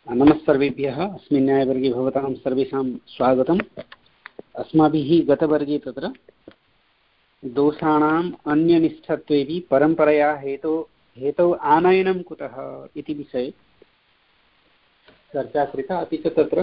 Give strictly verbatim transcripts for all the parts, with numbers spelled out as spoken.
नमस्सर्वेभ्यः। अस्मिन् न्यायवर्गे भवतां सर्वेषां स्वागतम्। अस्माभिः गतवर्गे तत्र दोषाणाम् अन्यनिष्ठत्वेऽपि परम्परया हेतो हेतौ आनयनं कुतः इति विषये चर्चा कृता। अपि च तत्र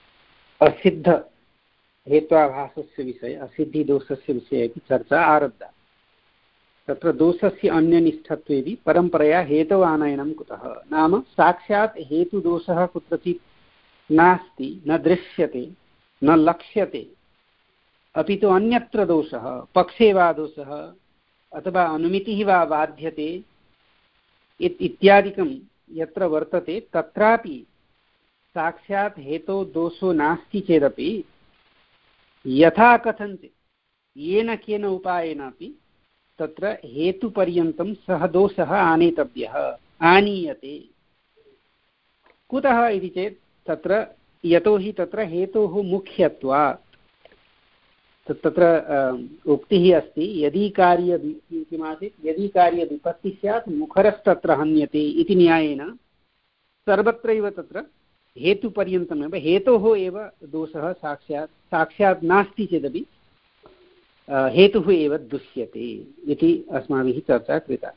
असिद्धहेत्वाभासस्य विषये असिद्धिदोषस्य विषये अपि चर्चा आरब्धा। तत्र दोषस्य अन्यनिष्ठत्वेऽपि परम्परया हेतौ आनयनं कुतः नाम साक्षात् हेतुदोषः कुत्रचित् नास्ति, न दृश्यते, न लक्ष्यते, अपि तु अन्यत्र दोषः पक्षे वा दोषः अथवा अनुमितिः वा बाध्यते इत्यादिकं यत्र वर्तते तत्रापि साक्षात् हेतौ दोषो नास्ति चेदपि यथा कथञ्चित् येन केन उपायेनापि तत्र हेतुपर्यन्तं सः दोषः आनेतव्यः, आनीयते। कुतः इति चेत् तत्र यतोहि तत्र हेतोः मुख्यत्वात् तत्र उक्तिः अस्ति, यदि कार्य किमासीत् यदि कार्यविपत्तिः स्यात् मुखरस्तत्र हन्यते इति न्यायेन सर्वत्रैव तत्र हेतुपर्यन्तमेव हेतोः एव दोषः साक्षात् साक्षात् नास्ति चेदपि हेतुः एव दृश्यते इति अस्माभिः चर्चा कृता।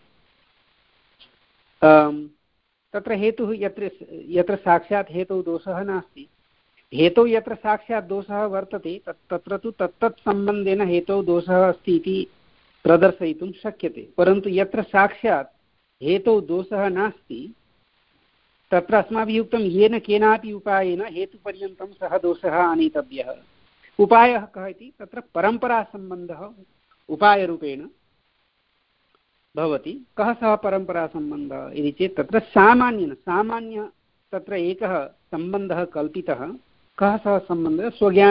तत्र हेतुः यत्र यत्र साक्षात् हेतौ दोषः नास्ति, हेतौ यत्र साक्षात् दोषः वर्तते तत् तत्र तु तत्तत् सम्बन्धेन हेतौ दोषः अस्ति इति प्रदर्शयितुं शक्यते। परन्तु यत्र साक्षात् हेतौ दोषः नास्ति तत्र अस्माभिः उक्तं येन केनापि उपायेन हेतुपर्यन्तं सः दोषः आनेतव्यः। उपायः कः इति तत्र परम्परासम्बन्धः उपायरूपेण भवति। कः सः परम्परासम्बन्धः इति चेत् तत्र सामान्येन सामान्य तत्र एकः सम्बन्धः कल्पितः। कः सः सम्बन्धः?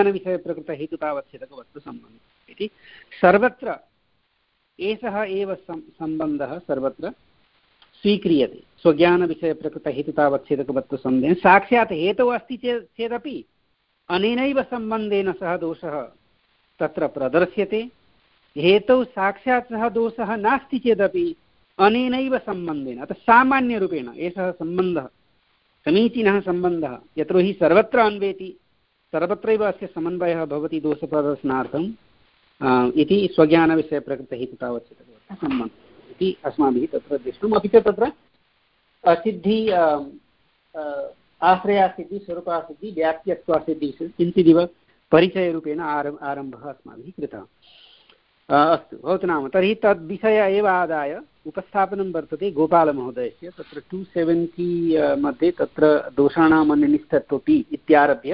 स्वज्ञानविषयप्रकृतहेतुतावच्छेदकवस्तुसम्बन्धः इति सर्वत्र एषः एव सम्बन्धः सर्वत्र स्वीक्रियते। स्वज्ञानविषयप्रकृतहेतुतावच्छेदकवस्तुसम्बन्धेन साक्षात् हेतौ अस्ति चेत् चेदपि अनेनैव सम्बन्धेन सः दोषः तत्र प्रदर्श्यते। हेतौ साक्षात् सः दोषः नास्ति चेदपि अनेनैव सम्बन्धेन अतः सामान्यरूपेण एषः सम्बन्धः समीचीनः सम्बन्धः यतो हि सर्वत्र अन्वेति, सर्वत्रैव अस्य समन्वयः भवति दोषप्रदर्शनार्थम् इति स्वज्ञानविषयप्रकृतहेतुतावच्छेदकवस्तुः सम्बन्धः इति अस्माभिः तत्र दृष्टम्। अपि च तत्र असिद्धि आश्रयासिद्धि स्वरूपासिद्धि व्याप्यत्वासिद्धि किञ्चिदिव परिचयरूपेण आरम् आरम्भः अस्माभिः कृतः। अस्तु, भवतु नाम तर्हि तद्विषय एव आदाय उपस्थापनं वर्तते गोपालमहोदयस्य। तत्र टु सेवेण्टि मध्ये तत्र दोषाणाम् अन्यनिष्ठत्वपि इत्यारभ्य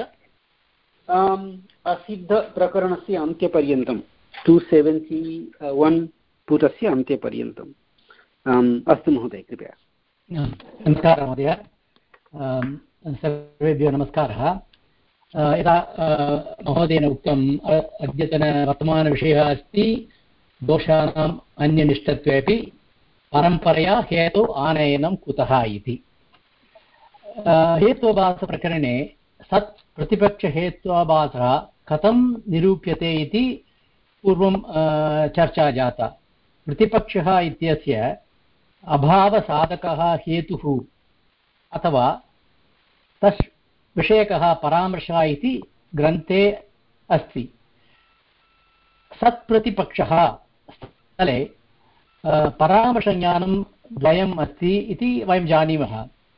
असिद्धप्रकरणस्य अन्त्यपर्यन्तं टु सेवेण्टि वन् पुटस्य अन्त्यपर्यन्तम्। अस्तु महोदय, कृपया। नमस्कारः महोदय, सर्वेभ्यो नमस्कारः। यथा महोदयेन उक्तम्, अद्यतनवर्तमानविषयः अस्ति दोषाणाम् अन्यनिष्ठत्वेऽपि परम्परया हेतु आनयनं कुतः इति। हेत्वाभासप्रकरणे सत् प्रतिपक्षहेत्वाभासः कथं निरूप्यते इति पूर्वं चर्चा जाता। प्रतिपक्षः इत्यस्य अभावसाधकः हेतुः अथवा तस् विषयकः परामर्शः इति ग्रन्थे अस्ति। सत्प्रतिपक्षः स्थले परामर्शज्ञानं द्वयम् अस्ति इति वयं जानीमः।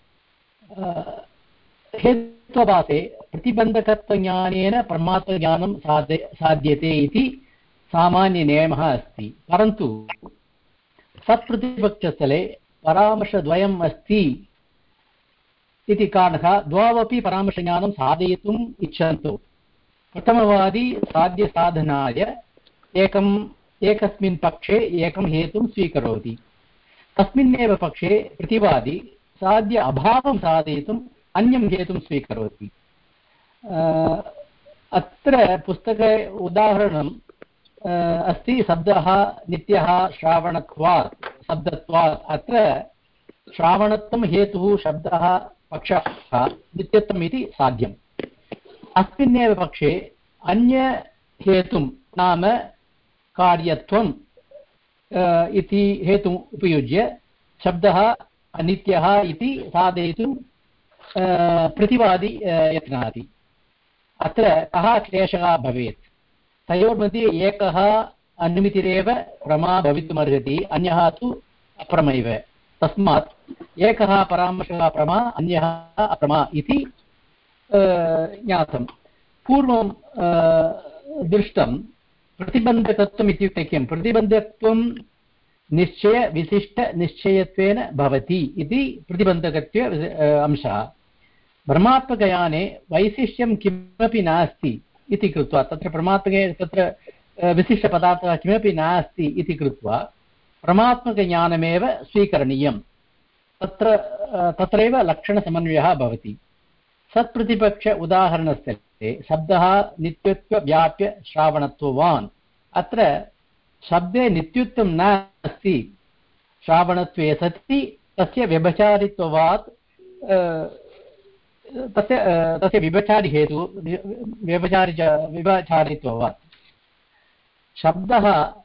हेत्वाभासे प्रतिबन्धकत्वज्ञानेन परमात्मज्ञानं साध्य साध्यते इति सामान्यनियमः अस्ति। परन्तु सत्प्रतिपक्षस्थले परामर्शद्वयम् अस्ति इति कारणतः द्वावपि परामर्शज्ञानं साधयितुम् इच्छन्तु। प्रथमवादी साध्यसाधनाय एकम् एकस्मिन् पक्षे एकं हेतुं स्वीकरोति, तस्मिन्नेव पक्षे प्रतिवादी साध्य अभावं साधयितुम् अन्यं हेतुं स्वीकरोति। अत्र पुस्तके उदाहरणम् अस्ति, शब्दः नित्यः श्रावणत्वात् शब्दत्वात्। अत्र श्रावणत्वं हेतुः, शब्दः पक्षः नित्यत्वम् इति साध्यम्। अस्मिन्नेव पक्षे अन्य हेतुं नाम कार्यत्वम् इति हेतुम् उपयुज्य शब्दः अनित्यः इति साधयितुं प्रतिवादी यत्नाति। अत्र कः क्लेशः भवेत्? तयोर्मध्ये एकः अनुमितिरेव प्रमा भवितुमर्हति, अन्यः तु अप्रमैव। तस्मात् एकः परामर्शः प्रमा, अन्यः अप्रमा इति ज्ञातं। पूर्वं दृष्टं प्रतिबन्धकत्वम् इत्युक्ते किं? प्रतिबन्धकत्वं निश्चयविशिष्टनिश्चयत्वेन भवति इति प्रतिबन्धकत्वे अंशः। ब्रह्मात्मकयाने वैशिष्ट्यं किमपि नास्ति इति कृत्वा, तत्र परमात्मके तत्र विशिष्टपदार्थः किमपि नास्ति इति कृत्वा परमात्मकज्ञानमेव स्वीकरणीयं। तत्र तत्रैव लक्षणसमन्वयः भवति। सत्प्रतिपक्ष उदाहरणस्य शब्दः नित्यत्वव्याप्य श्रावणत्ववान्। अत्र शब्दे नित्यत्वं नास्ति, श्रावणत्वे सति तस्य व्यभिचारित्वात् तस्य तस्य विभचारि हेतु व्यभिचारि विभचारित्वात्। शब्दः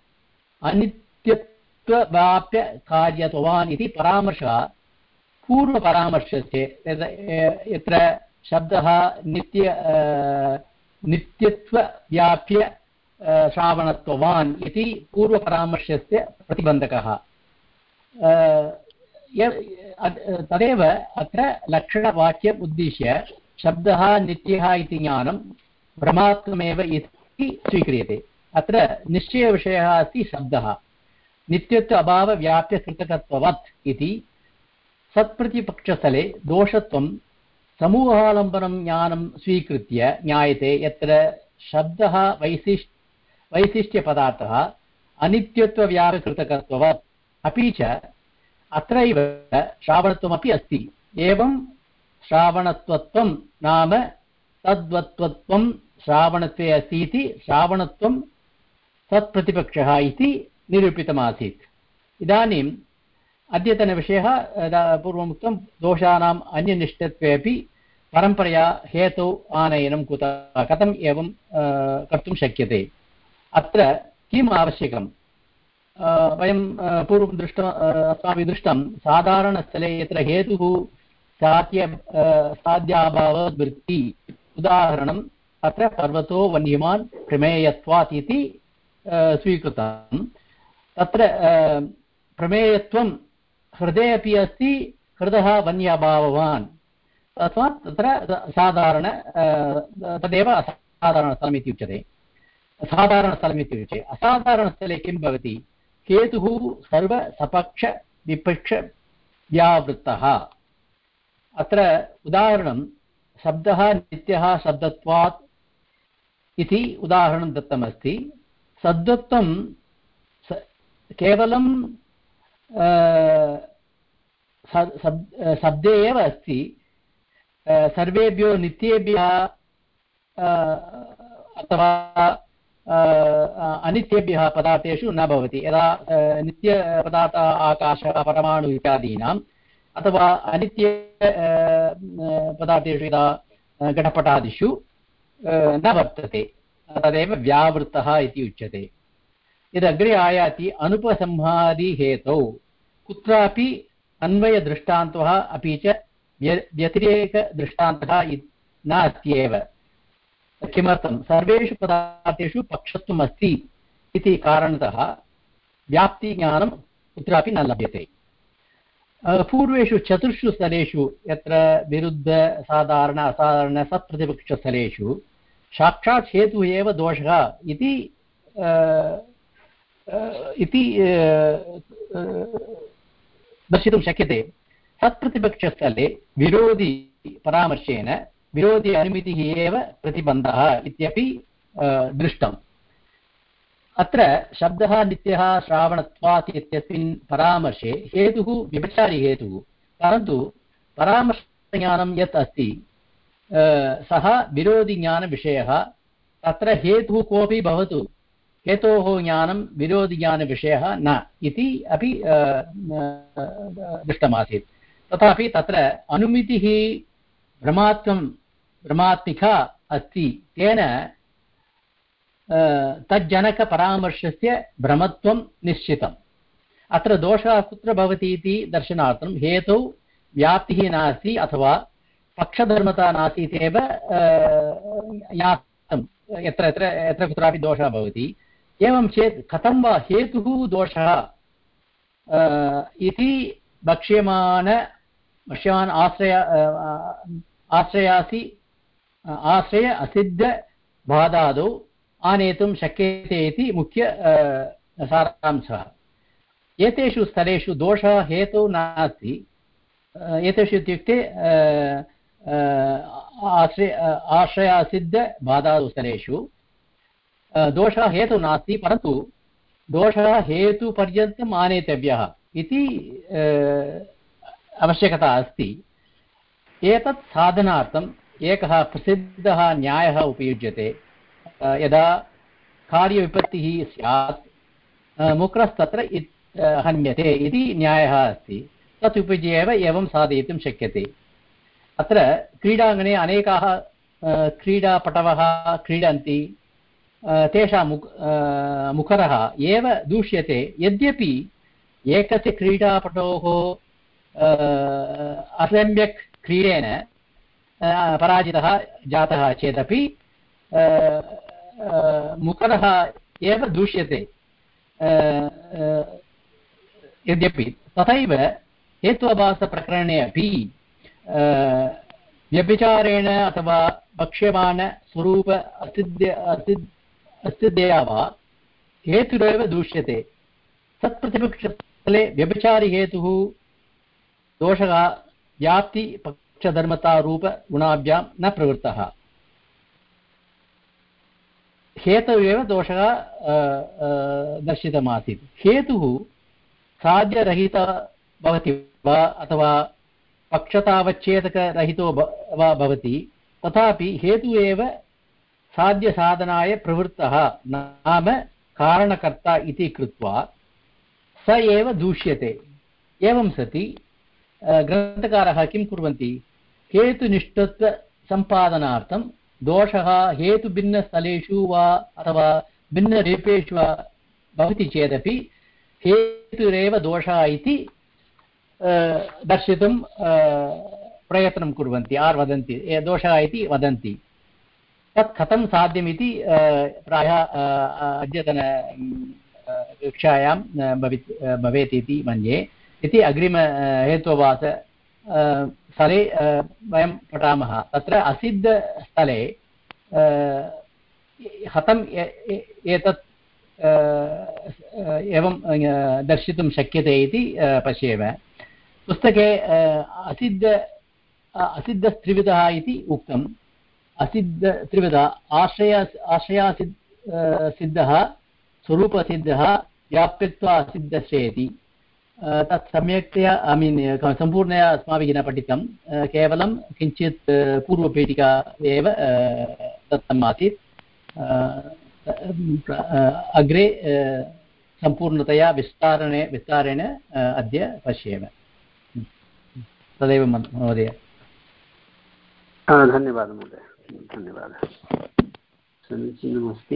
अनित्यत्वव्याप्य कार्यत्वान् इति परामर्शः पूर्वपरामर्शस्य, यत्र शब्दः नित्य नित्यत्वव्याप्य श्रावणत्ववान् इति पूर्वपरामर्शस्य प्रतिबन्धकः। तदेव अत्र लक्षणवाक्यम् उद्दिश्य शब्दः नित्यः इति ज्ञानं ब्रह्मात्ममेव इति स्वीक्रियते। अत्र निश्चयविषयः अस्ति शब्दः नित्यत्व अभावव्याप्यकृतकत्ववत् इति। सत्प्रतिपक्षस्थले दोषत्वं समूहालम्बनं ज्ञानं स्वीकृत्य ज्ञायते, यत्र शब्दः वैशिष्ट् वैशिष्ट्यपदार्थः अनित्यत्वव्याप्यकृतकत्ववत्। अपि च अत्रैव श्रावणत्वमपि अस्ति। एवं श्रावणत्वत्वं नाम तद्वत्त्वं श्रावणत्वे अस्ति इति श्रावणत्वं तत्प्रतिपक्षः इति निरूपितमासीत्। इदानीम् अद्यतनविषयः पूर्वमुक्तं दोषाणाम् अन्यनिष्ठत्वे अपि परम्परया हेतौ आनयनं कुतः कथम् एवं कर्तुं शक्यते? अत्र किम् आवश्यकं? वयं पूर्वं दृष्टं अस्माभिः दृष्टं साधारणस्थले यत्र हेतुः साध्य साध्याभाववृत्ति। उदाहरणम् अत्र पर्वतो वन्यमान् प्रमेयत्वात् इति स्वीकृतं। तत्र प्रमेयत्वं हृदे अपि अस्ति, हृदः वन्यभाववान्। तस्मात् तत्र साधारण तदेव असाधारणस्थलम् इति उच्यते। साधारणस्थलम् इत्युच्यते। असाधारणस्थले किं भवति? हेतुः सर्वसपक्षविपक्षव्यावृत्तः। अत्र उदाहरणं शब्दः नित्यः शब्दत्वात् इति उदाहरणं दत्तमस्ति। शब्दत्वं केवलं शब्दे एव अस्ति, सर्वेभ्यो नित्येभ्यः अथवा अनित्येभ्यः पदार्थेषु न भवति। यदा नित्यपदार्थ आकाशः परमाणु इत्यादीनाम्, अथवा अनित्य पदार्थेषु यदा घटपटादिषु न वर्तते, तदेव व्यावृत्तः इति उच्यते। यदग्रे आयाति अनुपसंहादिहेतौ कुत्रापि अन्वयदृष्टान्तः अपि च व्यतिरेकदृष्टान्तः नास्त्येव। किमर्थं? सर्वेषु पदार्थेषु पक्षत्वम् अस्ति इति कारणतः व्याप्तिज्ञानं कुत्रापि न लभ्यते। पूर्वेषु चतुर्षु स्थलेषु यत्र विरुद्ध साधारण असाधारण सत्प्रतिपक्षस्थलेषु साक्षात् हेतुः एव दोषः इति इति दर्शितुं शक्यते। सत्प्रतिपक्षस्थले विरोधि परामर्शेन विरोधि अनुमितिः एव प्रतिबन्धः इत्यपि दृष्टम्। अत्र शब्दः नित्यः श्रावणत्वात् इत्यस्मिन् परामर्शे हेतुः व्यभिचारि हेतुः, परन्तु परामर्शज्ञानं यत् अस्ति सः विरोधिज्ञानविषयः। तत्र हेतुः कोऽपि भवतु, हेतोः ज्ञानं विरोधिज्ञानविषयः न इति अपि दृष्टमासीत्। तथापि तत्र अनुमितिः भ्रमात्मं भ्रमात्मिका अस्ति, तेन तज्जनकपरामर्शस्य भ्रमत्वं निश्चितम्। अत्र दोषः कुत्र भवति इति दर्शनार्थं हेतौ व्याप्तिः नास्ति अथवा पक्षधर्मता नासीत् एव ज्ञातं यत्र यत्र यत्र कुत्रापि दोषः भवति। एवं चेत् कथं वा हेतुः दोषः इति वक्ष्यमाण वक्ष्यमाण आश्रय आश्रयासि आश्रय असिद्धबाधादौ आनेतुं शक्यते इति मुख्य सारांशः। एतेषु स्थलेषु दोषः हेतुः नास्ति। एतेषु इत्युक्ते आश्रय आश्रयासिद्धबाधादौ स्थलेषु दोषः हेतुः नास्ति, परन्तु दोषः हेतुपर्यन्तम् आनेतव्यः इति आवश्यकता अस्ति। एतत् साधनार्थम् एकः प्रसिद्धः न्यायः उपयुज्यते। यदा कार्यविपत्तिः स्यात् मुक्रस्तत्र हन्यते इति न्यायः अस्ति। तत् उपयुज्य एव एवं साधयितुं शक्यते। अत्र क्रीडाङ्गणे अनेकाः क्रीडापटवः क्रीडन्ति। तेषां मुख मुखरः एव दूष्यते। यद्यपि एकस्य क्रीडापटोः असम्यक् क्रीडेन पराजितः जातः चेदपि मुखरः एव दूष्यते। यद्यपि तथैव हेत्वाभासप्रकरणे अपि व्यभिचारेण अथवा वक्ष्यमाणस्वरूप असिद्ध असिद्ध अस्तिद्यया वा हेतुरेव दूष्यते। तत्प्रतिपक्षस्थले व्यभिचारिहेतुः दोषः व्याप्ति पक्षधर्मतारूपगुणाभ्यां न प्रवृत्तः। हेतुरेव दोषः दर्शितमासीत्। हेतुः साध्यरहितः भवति वा अथवा पक्षतावच्छेदकरहितो वा भवति, तथापि हेतुः एव साध्यसाधनाय प्रवृत्तः नाम कारणकर्ता इति कृत्वा स एव दूष्यते। एवं सति ग्रन्थकारः किं कुर्वन्ति? हेतुनिष्ठत्वसम्पादनार्थं दोषः हेतुभिन्नस्थलेषु वा अथवा भिन्नरूपेषु वा भवति चेदपि हेतुरेव दोषः इति दर्शितुं प्रयत्नं कुर्वन्ति आर् वदन्ति, दोषः इति वदन्ति। तत् कथं साध्यमिति प्रायः अद्यतन कक्षायां भवित् भवेत् इति मन्ये। इति अग्रिम हेत्वाभास स्थले वयं पठामः। तत्र असिद्धस्थले कथम् एतत् एवं दर्शितुं शक्यते इति पश्येम। पुस्तके असिद्ध असिद्धस्त्रिविधः इति उक्तम्। असिद्ध त्रिविधः आश्रय आश्रयासिद्ध सिद्धः, स्वरूपसिद्धः, व्याप्यत्वा असिद्धश्चेति। तत् सम्यक्तया ऐ मीन् सम्पूर्णतया अस्माभिः न पठितं, केवलं किञ्चित् पूर्वपीठिका एव दत्तम् आसीत्। अग्रे सम्पूर्णतया विस्तारणे विस्तारेण अद्य पश्येम। तदेव महोदय। धन्यवादः महोदय, धन्यवादः। समीचीनमस्ति।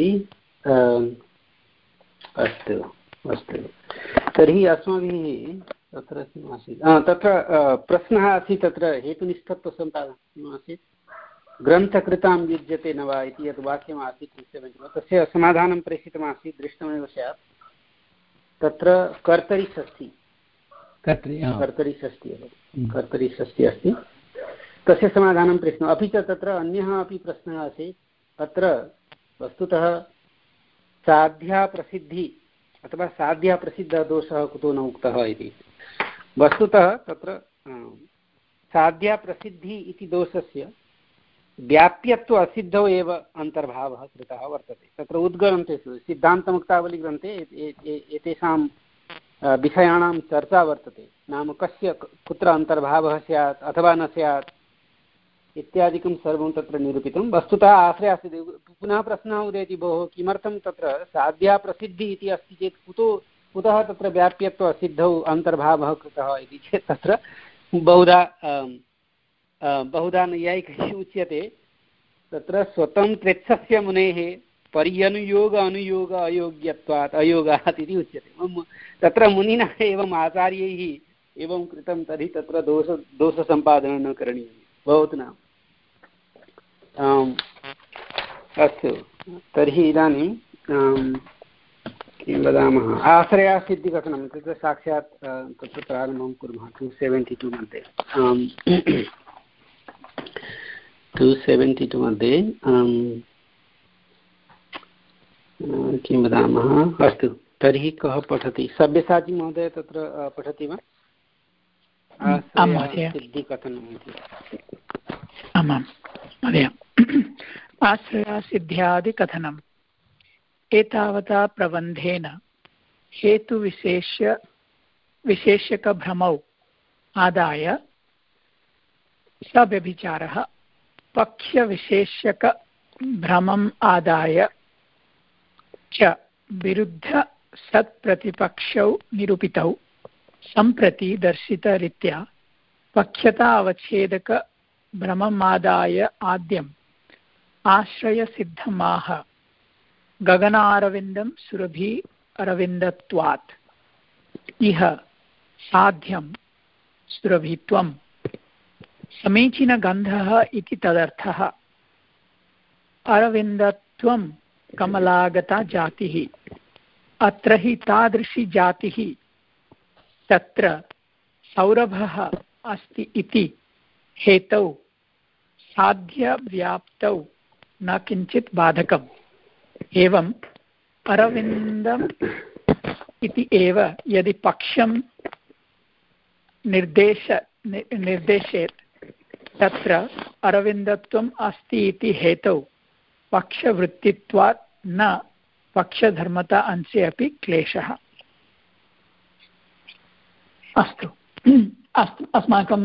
अस्तु अस्तु, तर्हि अस्माभिः तत्र किम् आसीत्, तत्र प्रश्नः आसीत्, तत्र हेतुनिष्ठत्वसम्पादनं किम् आसीत्? ग्रन्थकृतां युज्यते न वा इति यत् वाक्यम् आसीत्, तस्य समाधानं प्रेषितमासीत्, दृष्टमेव स्यात्। तत्र कर्तरि षष्ठी कर्तरि षष्ठी कर्तरि षष्ठी अस्ति, तस्य समाधानं प्रश्नः। अपि च तत्र अन्यः अपि प्रश्नः आसीत्। अत्र वस्तुतः साध्याप्रसिद्धिः अथवा साध्याप्रसिद्धदोषः कुतो न उक्तः इति। वस्तुतः तत्र साध्याप्रसिद्धिः इति दोषस्य व्याप्यत्व असिद्धौ एव अन्तर्भावः कृतः वर्तते। तत्र उद्ग्रन्थेषु सिद्धान्तमुक्तावलीग्रन्थे एतेषां विषयाणां चर्चा वर्तते। नाम कस्य कुत्र अन्तर्भावः स्यात् अथवा न स्यात् इत्यादिकं सर्वं तत्र निरूपितं। वस्तुतः आश्रयासिद्धि। पुनः प्रश्नः उदेति, भोः किमर्थं तत्र साध्याप्रसिद्धिः इति अस्ति चेत् कुतो कुतः तत्र व्याप्यत्व असिद्धौ अन्तर्भावः कृतः इति चेत् तत्र बहुधा बहुधा नैयायिकैः उच्यते। तत्र स्वतन्त्रेच्छस्य मुनेः पर्यनुयोग अनुयोग अयोग्यत्वात् अयोगात् इति उच्यते। तत्र मुनिना एवम् आचार्यैः एवं कृतं, तर्हि तत्र दोष दोषसम्पादनं न करणीयम्। भवतु न। अस्तु, तर्हि इदानीं किं वदामः, आश्रयासिद्धिकथनं तत्र साक्षात् तत्र प्रारम्भं कुर्मः। टु सेवेण्टि टु मध्ये टु सेवेण्टि टु मध्ये किं वदामः। अस्तु, तर्हि कः पठति? सब्यसाची महोदय तत्र पठति वा? आश्रयासिद्धिकथनम् इति। आमां महोदय। आश्रयासिद्ध्यादिकथनम्। एतावता प्रबन्धेन हेतुविशेष्य विशेष्यकभ्रमौ आदाय सव्यभिचारः पक्षविशेष्यकभ्रमम् आदाय च विरुद्ध सत्प्रतिपक्षौ निरूपितौ सम्प्रति दर्शितरीत्या पक्षता अवच्छेदकभ्रममादाय आद्यम् आश्रयसिद्धमाह गगनारविन्दं सुरभि अरविन्दत्वात् इह साध्यं सुरभित्वं समीचीनगन्धः इति तदर्थः। अरविन्दत्वं कमलागता जातिः। अत्र हि तादृशी जातिः तत्र सौरभः अस्ति इति हेतौ साध्यव्याप्तौ न किञ्चित् बाधकम्। एवं अरविन्दम् इति एव यदि पक्षं निर्देश निर्देशेत् तत्र अरविन्दत्वम् अस्ति इति हेतौ पक्षवृत्तित्वात् न पक्षधर्मता अंशे अपि क्लेशः। अस्तु अस्तु अस्माकं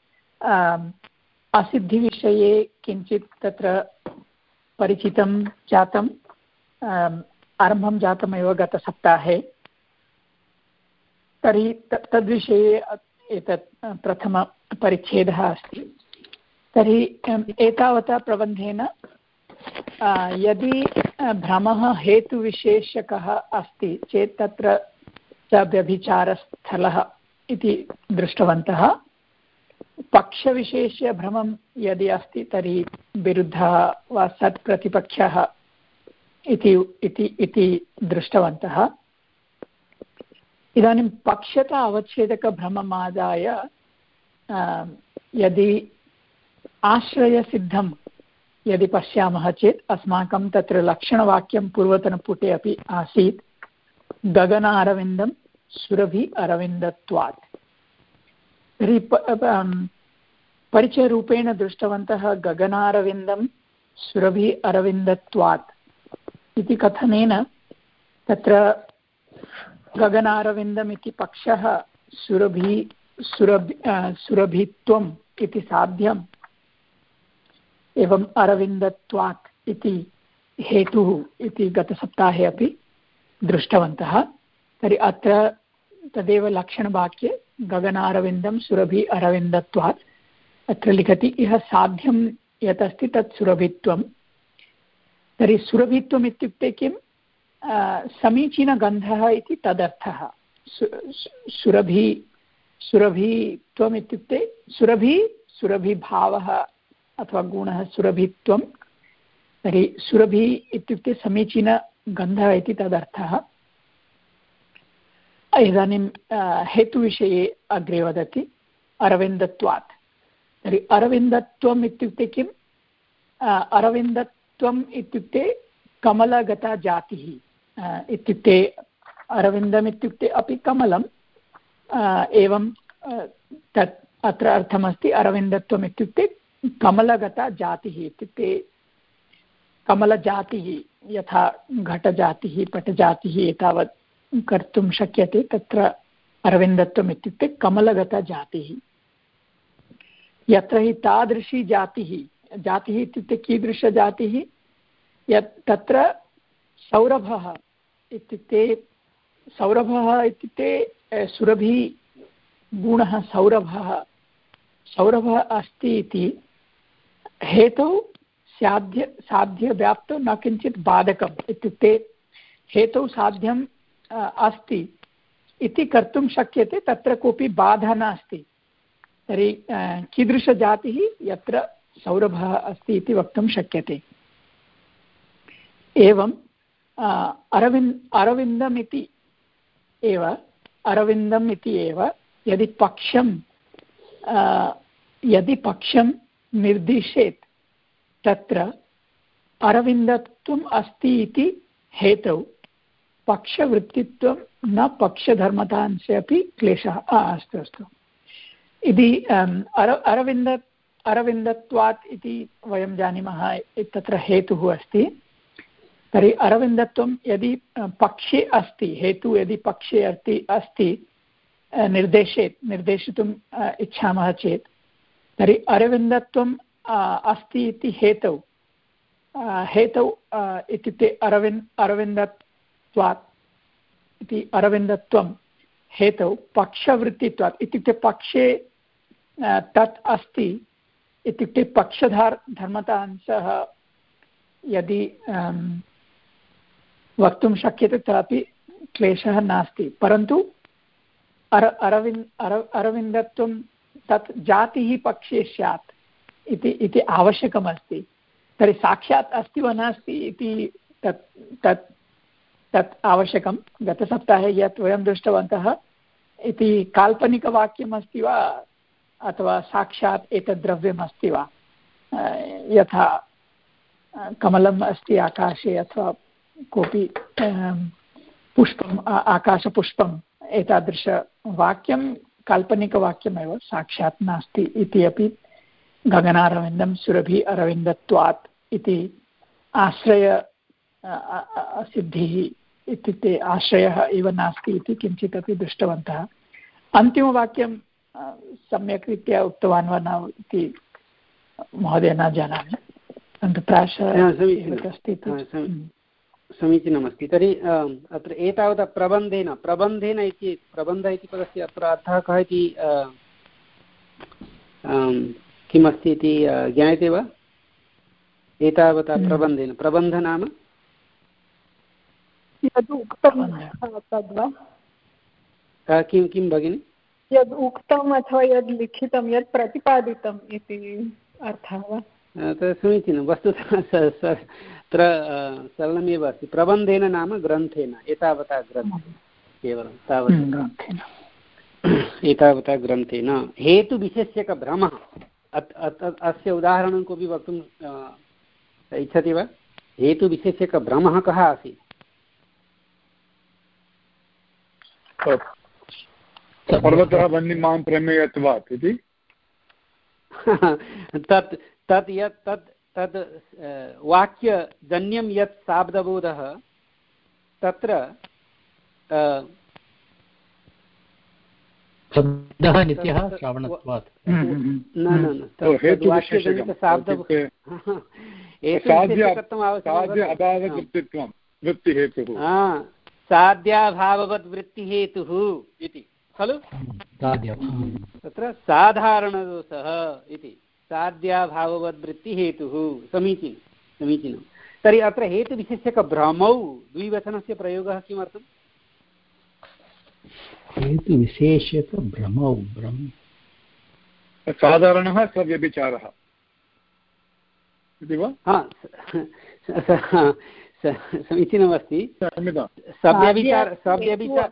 असिद्धिविषये किञ्चित् तत्र परिचितं जातम्, आरम्भं जातमेव गतसप्ताहे। तर्हि तद्विषये एतत् प्रथमपरिच्छेदः अस्ति। तर्हि एतावता प्रबन्धेन यदि भ्रमः हेतुविशेषकः अस्ति चेत् तत्र च व्यभिचारस्थलः इति दृष्टवन्तः। पक्षविशेष्यभ्रमं यदि अस्ति तर्हि विरुद्धः वा सत्प्रतिपक्षः इति इति इति दृष्टवन्तः। इदानीं पक्षता अवच्छेदकभ्रममादाय यदि आश्रयसिद्धं यदि पश्यामः चेत् अस्माकं तत्र लक्षणवाक्यं पूर्वतनपुटे अपि आसीत्, गगनारविन्दं सुरभि अरविन्दत्वात्। तर्हि परिचयरूपेण दृष्टवन्तः गगनारविन्दं सुरभि अरविन्दत्वात् इति कथनेन तत्र गगनारविन्दम् इति पक्षः सुरभि सुरभि सुरभित्वम् इति साध्यम्, एवम् अरविन्दत्वात् इति हेतुः इति गतसप्ताहे अपि दृष्टवन्तः। तर्हि अत्र तदेव लक्षणवाक्ये गगनारविन्दं सुरभि अरविन्दत्वात् अत्र लिखति इह साध्यं यत् अस्ति तत् सुरभित्वं। तर्हि सुरभित्वम् इत्युक्ते किं? समीचीनगन्धः इति तदर्थः। सुरभि सुरभित्वम् इत्युक्ते सुरभि सुरभिभावः अथवा गुणः सुरभित्वं। तर्हि सुरभि इत्युक्ते समीचीनगन्धः इति तदर्थः। इदानीं हेतुविषये अग्रे वदति अरविन्दत्वात्। तर्हि अरविन्दत्वम् इत्युक्ते किम्? अरविन्दत्वम् इत्युक्ते कमलगता जातिः इत्युक्ते अरविन्दम् इत्युक्ते अपि कमलम्। एवं तत् अत्र अर्थमस्ति अरविन्दत्वम् इत्युक्ते कमलगता जातिः इत्युक्ते कमलजातिः, यथा घटजातिः पटजातिः एतावत् कर्तुं शक्यते। तत्र अरविन्दत्वम् इत्युक्ते कमलगतजातिः। यत्र हि तादृशी जातिः, जातिः इत्युक्ते कीदृशजातिः? यत् तत्र सौरभः इत्युक्ते सौरभः इत्युक्ते सुरभि गुणः सौरभः सौरभः अस्ति इति हेतौ साध्य साध्यव्याप्तौ न किञ्चित् बाधकम् इत्युक्ते हेतौ साध्यं अस्ति इति कर्तुं शक्यते, तत्र कोऽपि बाधा नास्ति। तर्हि कीदृशजातिः यत्र सौरभः अस्ति इति वक्तुं शक्यते। एवं अरविन्द अरविन्दम् इति एव अरविन्दम् इति एव यदि पक्षं यदि पक्षं निर्दिशेत् तत्र अरविन्दत्वम् अस्ति इति हेतौ पक्षवृत्तित्वं न पक्षधर्मतांशे अपि क्लेशः अस्तु अस्तु इति अर अरविन्द अरविन्दत्वात् इति वयं जानीमः तत्र हेतुः अस्ति। तर्हि अरविन्दत्वं यदि पक्षे अस्ति हेतु यदि पक्षे अस्ति अस्ति निर्देशेत् निर्देशितुम् इच्छामः चेत् तर्हि अरविन्दत्वम् अस्ति इति हेतौ हेतौ इत्युक्ते अरविन्द अरविन्दत्वात् इति अरविन्दत्वं हेतौ पक्षवृत्तित्वात् इत्युक्ते पक्षे तत् अस्ति इत्युक्ते पक्षधार धर्मतांशः यदि वक्तुं शक्यते तदपि क्लेशः नास्ति। परन्तु अर अरविन्द अर अरविन्दत्वं तत् जातिः पक्षे स्यात् इति इति आवश्यकमस्ति। तर्हि साक्षात् अस्ति वा नास्ति इति तत् तत् तत् आवश्यकं। गतसप्ताहे यत् वयं दृष्टवन्तः इति काल्पनिकवाक्यम् अस्ति वा अथवा साक्षात् एतद् द्रव्यम् अस्ति वा, यथा कमलम् अस्ति आकाशे अथवा कोऽपि पुष्पम् आकाशपुष्पम् एतादृशवाक्यं काल्पनिकवाक्यमेव साक्षात् नास्ति इति अपि गगनारविन्दं सुरभि अरविन्दत्वात् इति आश्रय सिद्धिः इत्युक्ते आश्रयः एव नास्ति इति किञ्चित् अपि दृष्टवन्तः। अन्तिमवाक्यं सम्यक् रीत्या उक्तवान् वा न इति महोदय न जानामि, परन्तु प्रायशः अस्ति। समीचीनमस्ति। तर्हि अत्र एतावता प्रबन्धेन प्रबन्धेन इति प्रबन्ध इति पदस्य अत्र अर्थः कः इति किमस्ति इति ज्ञायते वा? एतावता प्रबन्धेन प्रबन्ध नाम यद् उक्तं तद्वा किं किं भगिनि? यद् उक्तम् अथवा यद् लिखितं यत् प्रतिपादितम् इति अर्थः वा? समीचीनं। वस्तुतः तत्र सरलमेव अस्ति। प्रबन्धेन नाम ग्रन्थेन, एतावता ग्रन्थेन, केवलं तावत् एतावता ग्रन्थेन हेतुविशेष्यकभ्रमः। अस्य उदाहरणं कोऽपि वक्तुं इच्छति वा? हेतुविशेष्यकभ्रमः कः आसीत्? पर्वतः वह्निमान् प्रमेयत्वात् इति तत् तत् यत् तत् तद् वाक्यजन्यं यत् शाब्दबोधः तत्र शब्दः नित्यः श्रावणत्वात् न न न साध्याभाववद् वृत्तिहेतुः इति खलु? तत्र साधारणदोषः इति साध्याभाववद् वृत्तिहेतुः। समीचीनं समीचीनं। तर्हि अत्र हेतुविशेष्यकभ्रमौ द्विवचनस्य प्रयोगः किमर्थम्? हेतुविशेष्यकभ्रमौ भ्रम साधारणः सव्यभिचारः इति वा? हा समीचीनमस्ति। सव्यभिचार सव्यभिचार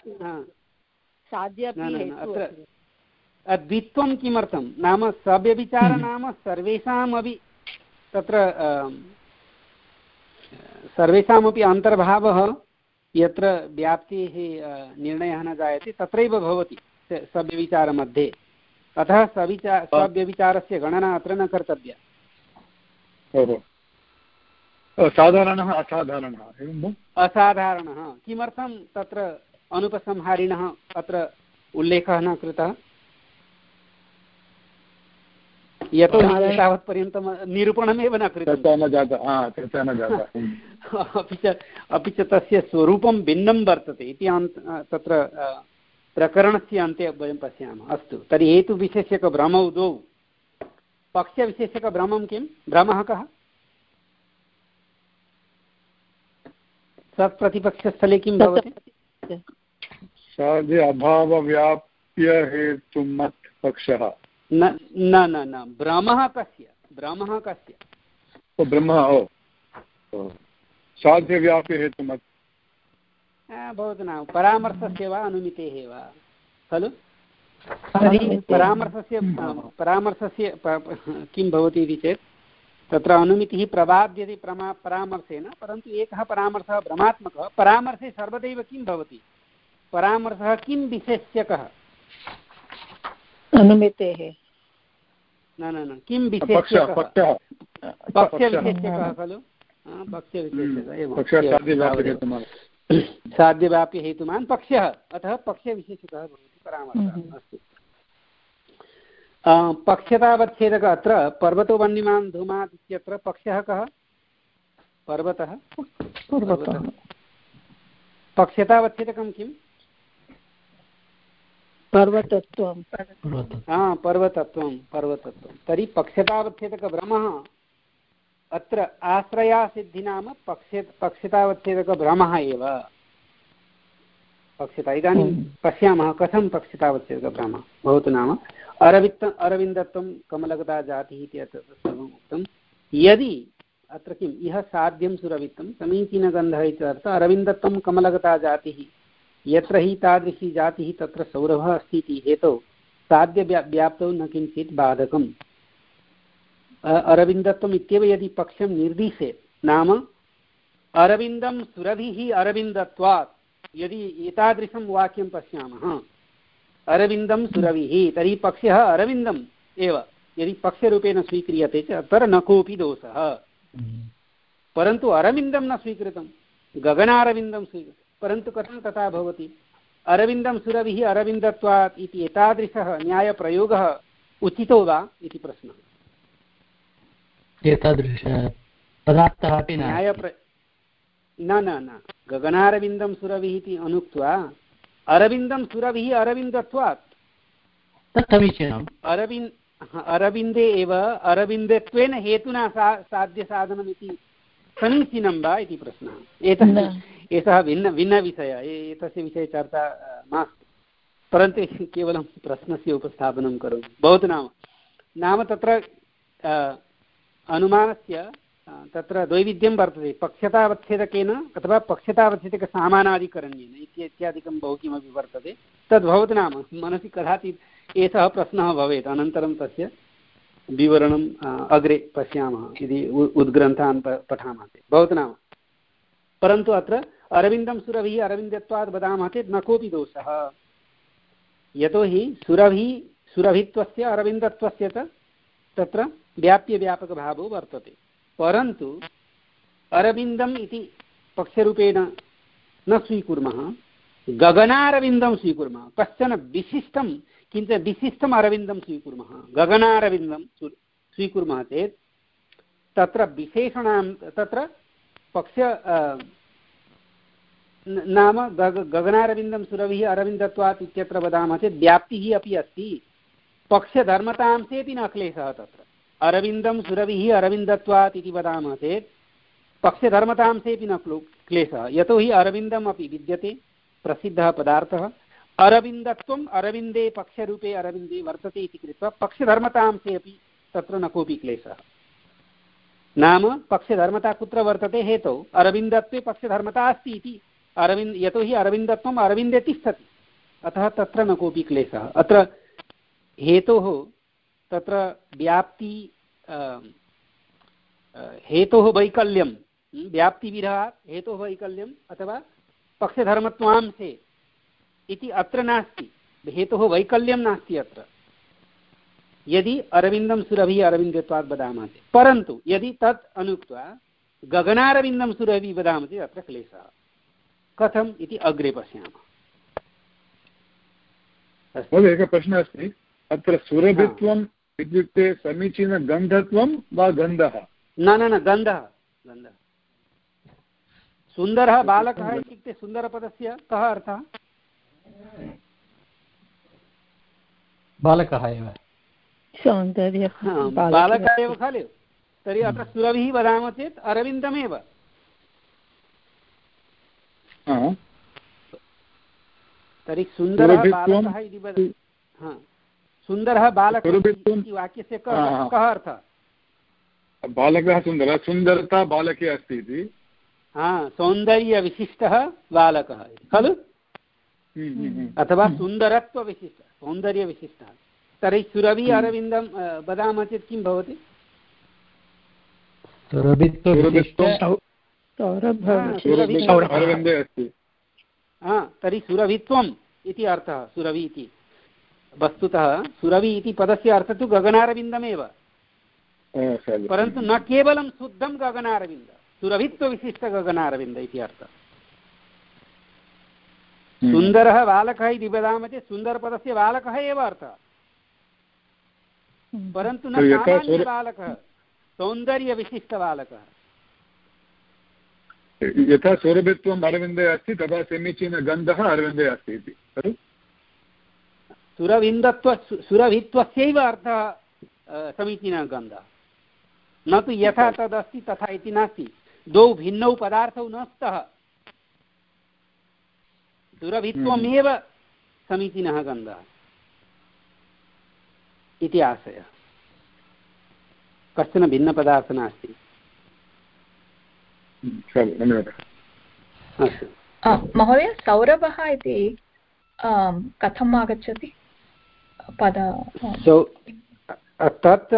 अत्र द्वित्वं किमर्थं नाम सव्यभिचार नाम सर्वेषामपि तत्र सर्वेषामपि अन्तर्भावः यत्र व्याप्तेः निर्णयः न जायते तत्रैव भवति सव्यभिचारमध्ये। अतः सविचार सव्यभिचारस्य गणना अत्र न कर्तव्या। साधारणः असाधारणः एवं असाधारणः किमर्थं तत्र अनुपसंहारिणः अत्र उल्लेखः न कृतः? यतोहि तावत्पर्यन्तं निरूपणमेव न कृतं। अपि च अपि च तस्य स्वरूपं भिन्नं वर्तते इति तत्र प्रकरणस्य अन्ते वयं पश्यामः। अस्तु, तर्हि हेतुविशेष्यकभ्रमौ द्वौ। पक्षविशेषकभ्रमं किं? भ्रमः कः? सत्प्रतिपक्षस्थले किं भवति? साध्य अभावव्याप्य हेतुमत् पक्षः। न न न भ्रमः कस्य भ्रमः कस्य ब्रह्मः ओ साध्यव्याप्यहेतुम् भवतु नाम परामर्शस्य वा अनुमितेः वा खलु तर्हि परामर्शस्य परामर्शस्य किं भवति इति चेत् तत्र अनुमितिः प्रबाद्यते प्रमा परामर्शेन परन्तु एकः परामर्शः भ्रमात्मकः परामर्शे सर्वदैव किं भवति परामर्शः किं विशेष्यकः अनुमितेः न न न किं विशेष्यकः पक्षविशेष्यकः खलु पक्षविशेषकः साध्यव्याप्यहेतुमान् पक्षः अतः पक्षविशेषकः भवति परामर्शः अस्तु पक्षतावच्छेदक अत्र पर्वतो वह्निमान् धूमात् इत्यत्र पक्षः कः पर्वतः पक्षतावच्छेदकं किम् पर्वतत्वं पर्वतत्वं पर्वतत्वं तर्हि पक्षतावच्छेदकभ्रमः अत्र आश्रयासिद्धि नाम पक्ष पक्षतावच्छेदकभ्रमः एव पक्षता इदानीं पश्यामः कथं पक्षतावच्छेदकभ्रमः भवतु नाम अरवित्त अरविन्दत्वं कमलगता जातिः इति अत्र सर्वम् उक्तं यदि अत्र किम् इह साध्यं सुरवित्तं समीचीनगन्धः इति अर्थः अरविन्दत्वं कमलगता जातिः यत्र हि तादृशी जातिः तत्र सौरभः अस्ति इति हेतौ साध्यव्याप्तौ न किञ्चित् बाधकम् अरविन्दत्वम् इत्येव यदि पक्षं निर्दिशेत् नाम अरविन्दं सुरभिः अरविन्दत्वात् यदि एतादृशं वाक्यं पश्यामः अरविन्दं सुरभिः तर्हि पक्षः अरविन्दम् एव यदि पक्षरूपेण स्वीक्रियते चेत् अत्र न कोऽपि दोषः परन्तु अरविन्दं न स्वीकृतं गगनारविन्दं स्वीकृतं परन्तु कथं तथा भवति अरविन्दं सुरभिः अरविन्दत्वात् इति एतादृशः न्यायप्रयोगः उचितो वा इति प्रश्नः एतादृशपदार्थः अपि न्यायप्र न न न गगनारविन्दं सुरभिः इति अनुक्त्वा अरविन्दं सुरभिः अरविन्दत्वात् तत् समीचीनम् अरविन्द अरविन्दे एव अरविन्दत्वेन हेतुना सा साध्यसाधनम् इति समीचीनं वा इति प्रश्नः एतत् एषः भिन्न भिन्नविषयः एतस्य विषये चर्चा मास्तु परन्तु केवलं प्रश्नस्य उपस्थापनं करोमि भवतु नाम नाम तत्र अनुमानस्य तत्र द्वैविध्यं वर्तते पक्षतावच्छेदकेन अथवा पक्षतावच्छेदकसामानाधिकरण्येन इत्यादिकं बहु किमपि वर्तते तद्भवतु नाम मनसि कदाचित् एषः प्रश्नः भवेत् अनन्तरं तस्य विवरणम् अग्रे पश्यामः यदि उद्ग्रन्थान् पठामः चेत् भवतु नाम परन्तु अत्र अरविन्दं सुरभिः अरविन्दत्वात् वदामः चेत् न कोऽपि दोषः यतोहि सुरभिः सुरभित्वस्य अरविन्दत्वस्य च तत्र व्याप्यव्यापकभावो वर्तते परन्तु अरविन्दम् इति पक्षरूपेण न स्वीकुर्मः गगनारविन्दं स्वीकुर्मः कश्चन विशिष्टं किञ्च विशिष्टम् अरविन्दं स्वीकुर्मः गगनारविन्दं स्वीकुर्मः चेत् तत्र विशेषणां तत्र पक्ष नाम गग गगनारविन्दं सुरभिः अरविन्दत्वात् इत्यत्र वदामः चेत् व्याप्तिः अपि अस्ति पक्षधर्मतांसेऽपि न क्लेशः तत्र अरविन्दं सुरभिः अरविन्दत्वात् इति वदामः चेत् पक्षधर्मतांसेऽपि न क्लेशः यतोहि अरविन्दम् अपि विद्यते प्रसिद्धः पदार्थः अरविन्दत्वम् अरविन्दे पक्षरूपे अरविन्दे वर्तते इति कृत्वा पक्षधर्मतांसे अपि तत्र न कोऽपि क्लेशः नाम पक्षधर्मता कुत्र वर्तते हेतौ अरविन्दत्वे पक्षधर्मता अस्ति इति अरविन्द यतोहि अरविन्दत्वम् अरविन्दे तिष्ठति अतः तत्र न कोऽपि क्लेशः अत्र हेतोः तत्र व्याप्ति हेतोः वैकल्यं व्याप्तिविरहात् हेतोः वैकल्यम् अथवा पक्षधर्मत्वांसे इति अत्र नास्ति हेतोः वैकल्यं नास्ति अत्र यदि अरविन्दं सुरभिः अरविन्दत्वात् वदामः चेत् परन्तु यदि तत् अनुक्त्वा गगनारविन्दं सुरभिः वदामः चेत् अत्र क्लेशः कथम् इति अग्रे पश्यामः एकः प्रश्नः अस्ति अत्र सुरभित्वम् इत्युक्ते समीचीनगन्धत्वं वा गन्धः न न न गन्धः गन्धः सुन्दरः बालकः इत्युक्ते सुन्दरपदस्य कः अर्थः बालकः एव बालकः एव खलु तर्हि अत्र सुरभिः वदामः चेत् अरविन्दमेव तर्हि सुन्दरः बालकः इति वद सुन्दरः बालकः इति वाक्यस्य कः कः अर्थः? बालकः सुन्दरः, सुन्दरता बालके अस्ति इति। हा, सौन्दर्यविशिष्टः बालकः खलु, अथवा सुन्दरत्वविशिष्टः, सौन्दर्यविशिष्टः। तर्हि सुरभि अरविन्दं वदामः चेत् किं भवति? तर्हि सुरभित्वम् इति अर्थः। सुरभि इति वस्तुतः सुरभि इति पदस्य अर्थः तु गगनारविन्दमेव, परन्तु न केवलं शुद्धं गगनारविन्द, सुरभित्वविशिष्टगगनारविन्द इति अर्थः। सुन्दरः बालकः इति वदामः चेत् सुन्दरपदस्य बालकः एव अर्थः, परन्तु न सामान्यबालकः, सौन्दर्यविशिष्टबालकः। यथा सौरभित्वम् अरविन्दे अस्ति तथा समीचीनगन्धः अरविन्दे अस्ति इति खलु। सुरविन्दत्व सुरभित्वस्यैव अर्थः समीचीनगन्धः, न तु यथा तदस्ति तथा इति नास्ति। द्वौ भिन्नौ पदार्थौ न स्तः, सुरभित्वमेव समीचीनः गन्धः इति आशयः, कश्चन भिन्नपदार्थः नास्ति। महोदय, सौरभः इति कथम् आगच्छति पद? तत्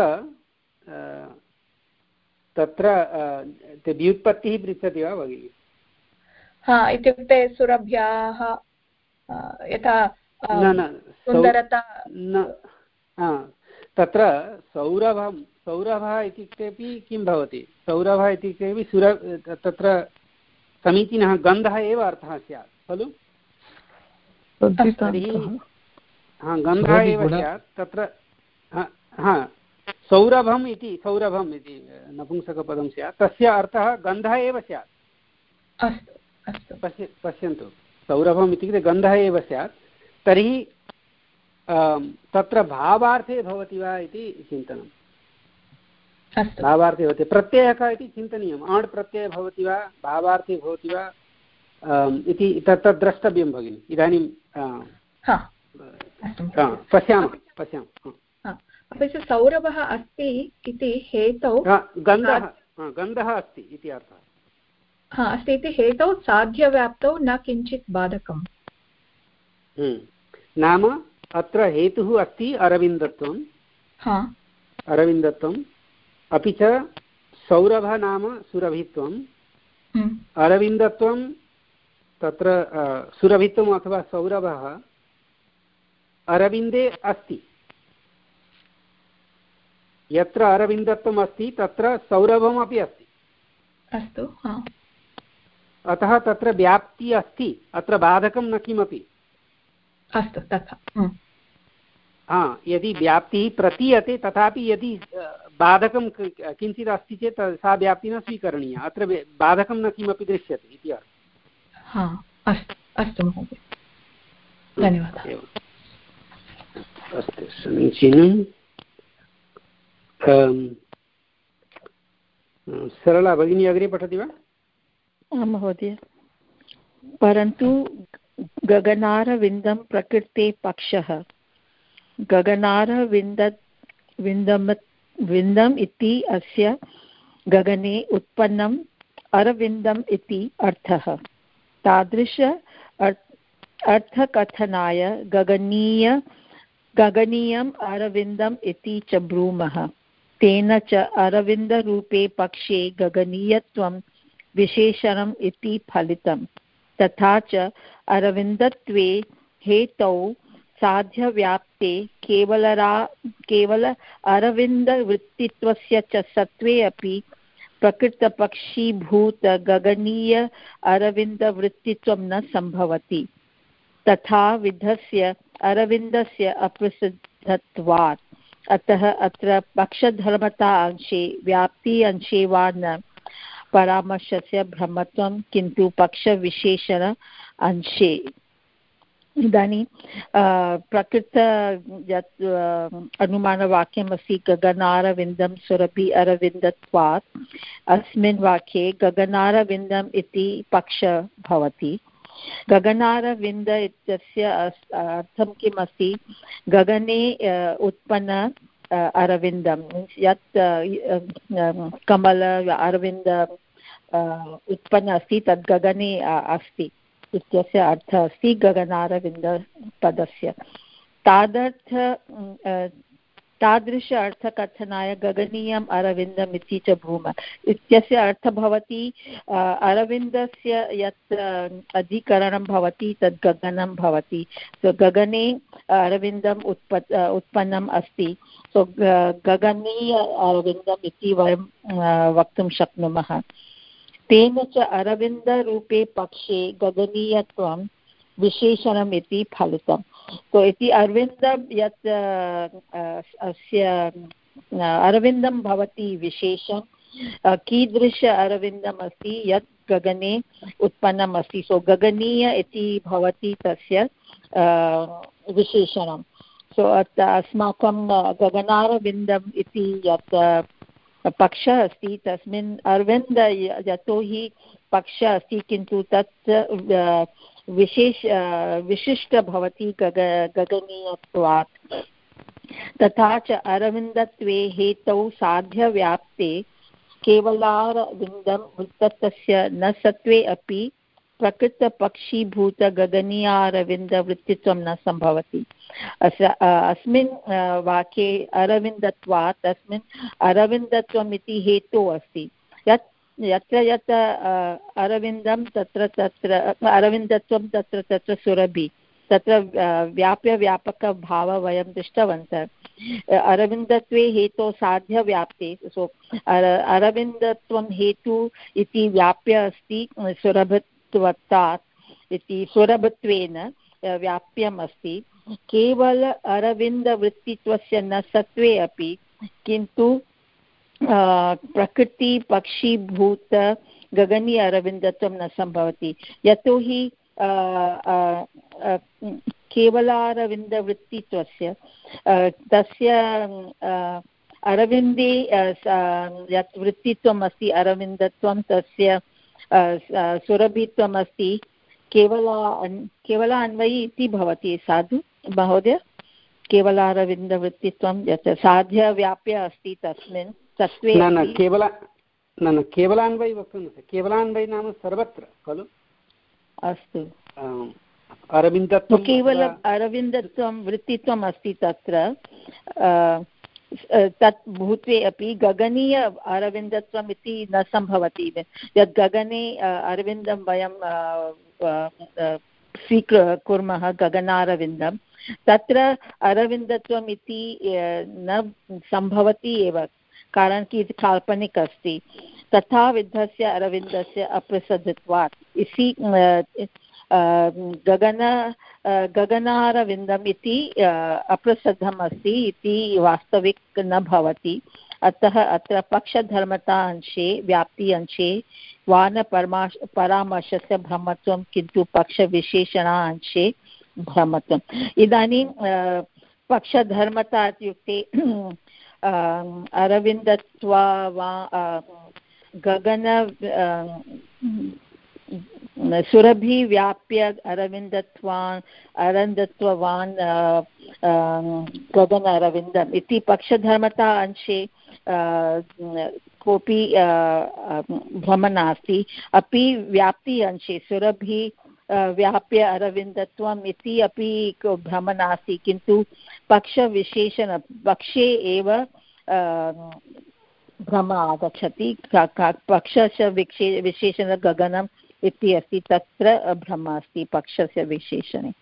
तत्र व्युत्पत्तिः पृच्छति वा भगिनि? हा, इत्युक्ते सुरभ्याः यथा सुन्दरता न, तत्र सौरभं सौरभः इत्युक्तेपि किं भवति? सौरभः इत्युक्तेपि सुर तत्र समीचीनः गन्धः एव अर्थः स्यात् खलु। तर्हि हा, गन्धः एव स्यात् तत्र। हा, सौरभम् इति सौरभम् इति नपुंसकपदं स्यात्, तस्य अर्थः गन्धः एव स्यात्। अस्तु अस्तु, पश्य पश्यन्तु, सौरभम् इत्युक्ते गन्धः एव स्यात्। तर्हि तत्र भावार्थे भवति वा इति चिन्तनं। भावार्थे भवति, प्रत्ययः कः इति चिन्तनीयम्। अण् प्रत्ययः भवति वा, भावार्थे भवति वा इति तत् द्रष्टव्यं भगिनि। इदानीं पश्यामः पश्यामः अपि च सौरभः अस्ति इति हेतौ गन्धः गन्धः अस्ति इति अर्थः। हा, अस्ति इति हेतौ साध्यव्याप्तौ न किञ्चित् बाधकम्। नाम अत्र हेतुः अस्ति अरविन्दत्वं, अरविन्दत्वम्, अपि च सौरभः नाम सुरभित्वम्, अरविन्दत्वं तत्र सुरभित्वम् अथवा सौरभः अरविन्दे अस्ति। यत्र अरविन्दत्वम् अस्ति तत्र सौरभमपि अस्ति। अस्तु, अतः तत्र व्याप्ति अस्ति, अत्र बाधकं न किमपि। अस्तु, तथा। हा, यदि व्याप्तिः प्रतीयते तथापि यदि बाधकं किञ्चित् अस्ति चेत् सा व्याप्तिः न स्वीकरणीया। अत्र बाधकं न किमपि दृश्यते इति अर्थः। अस्तु अस्तु महोदय, धन्यवादः। अस्तु, समीचीनं। सरला भगिनी अग्रे पठति वा? आं महोदय। परन्तु गगनारविन्दं प्रकृते पक्षः, गगनारविन्द विन्दम विन्दम् इति अस्य गगने उत्पन्नम् अरविन्दम् इति अर्थः। तादृश अर्थकथनाय गगनीय गगनीयम् अरविन्दम् इति च ब्रूमः। तेन च अरविन्दरूपे पक्षे गगनीयत्वं विशेषणम् इति फलितम्। तथा च अरविन्दत्वे हेतौ साध्यव्याप्ते केवलरा केवल अरविन्दवृत्तित्वस्य च सत्त्वे अपि प्रकृतपक्षीभूत गगनीय अरविन्दवृत्तित्वं न सम्भवति। तथा विधस्य अरविन्दस्य अप्रसिद्धत्वात्। अतः अत्र पक्षधर्मता अंशे व्याप्ति अंशे वा न परामर्शस्य भ्रमत्वं, किन्तु पक्षविशेषण अंशे। इदानीं प्रकृत यत् अनुमानवाक्यमस्ति गगनारविन्दं सुरभि अरविन्दत्वात्, अस्मिन् वाक्ये गगनारविन्दम् इति पक्षः भवति। गगनारविन्द इत्यस्य अर्थं किम् अस्ति? गगने उत्पन्न अरविन्दं, यत् कमल अरविन्द उत्पन्न अस्ति तद् गगने अस्ति इत्यस्य अर्थः अस्ति गगनारविन्दपदस्य। तादर्थ तादृश अर्थकथनाय गगनीयम् अरविन्दम् इति च भूमः इत्यस्य अर्थः भवति अरविन्दस्य यत् अधिकरणं भवति तद् गगनं भवति। सो गगने अरविन्दम् उत्पत् उत्पन्नम् अस्ति, सो गगनीय अरविन्दम् इति वयं वक्तुं शक्नुमः। तेन च अरविन्दरूपे पक्षे गगनीयत्वं विशेषणम् इति फलितम्। तो इति अरविन्दं यत् अस्य अरविन्दं भवति विशेषं, कीदृश अरविन्दम् अस्ति यत् गगने उत्पन्नम् अस्ति, सो गगनीय इति भवति तस्य विशेषणं। सो अस्माकं गगनारविन्दम् इति यत् पक्षः अस्ति तस्मिन् अरविन्द यतोहि पक्षः अस्ति किन्तु तत् विशेष विशिष्ट भवति गग गगनीयत्वात्। तथा च अरविन्दत्वे हेतौ साध्यव्याप्ते केवलारविन्दं वृत्तस्य न सत्वे अपि प्रकृतपक्षीभूतगगनीयारविन्दवृत्तित्वं न सम्भवति। अस्मिन् वाक्ये अरविन्दत्वात् तस्मिन् अरविन्दत्वम् इति हेतुः अस्ति। यत् यत्र यत्र अरविन्दं तत्र तत्र अरविन्दत्वं तत्र तत्र सुरभि, तत्र व्याप्य व्यापकभावः वयं दृष्टवन्तः। अरविन्दत्वे हेतु साध्यव्याप्ते, सो अरविन्दत्वं हेतु इति व्याप्य अस्ति सुरभत्वात् इति सुरभत्वेन व्याप्यम् अस्ति। केवल अरविन्दवृत्तित्वस्य न सत्वे अपि किन्तु प्रकृति पक्षीभूत गगनीय अरविन्दत्वं न सम्भवति। यतोहि केवलारविन्दवृत्तित्वस्य तस्य अरविन्दे यत् वृत्तित्वम् अस्ति अरविन्दत्वं तस्य सुरभित्वम् अस्ति केवला केवला अन्वयी इति भवति साधु महोदय। केवलारविन्दवृत्तित्वं यत् साध्यव्याप्य अस्ति तस्मिन् तत्त्वे न न केवल न न केवलान्वयी वक्तुं न केवलान्वयी नाम सर्वत्र खलु। अस्तु, अरविन्दत्वं केवल अरविन्दत्वं वृत्तित्वम् अस्ति तत्र तत् भूत्वे अपि गगनीय अरविन्दत्वम् इति न सम्भवति। यत् गगने अरविन्दं वयं स्वीकृ कुर्मः गगनारविन्दं, तत्र अरविन्दत्वम् इति न सम्भवति एव, कारण कि काल्पनिक अस्ति। तथा विधस्य अरविन्दस्य अप्रसिद्धत्वात् इसी गगन गगनारविन्दम् इति अप्रसिद्धम् अस्ति इति वास्तविक न भवति। अतः अत्र पक्षधर्मता अंशे व्याप्ति अंशे वा न परमाश परामर्शस्य भ्रमत्वं किन्तु पक्षविशेषणा अंशे भ्रमत्वम्। इदानीं पक्षधर्मता इत्युक्ते अरविन्दत्वा वा गगन सुरभिव्याप्य अरविन्दत्वान् अरविन्दत्ववान् गगन अरविन्दम् इति पक्षधर्मता अंशे कोऽपि भ्रमः नास्ति। अपि व्याप्ति अंशे सुरभि व्याप्य अरविन्दत्वम् इति अपि भ्रमः नास्ति, किन्तु पक्षविशेषण पक्षे एव भ्रमः आगच्छति। पक्षस्य विशे विशेषण गगनम् इति अस्ति, तत्र भ्रमः अस्ति पक्षस्य विशेषणे।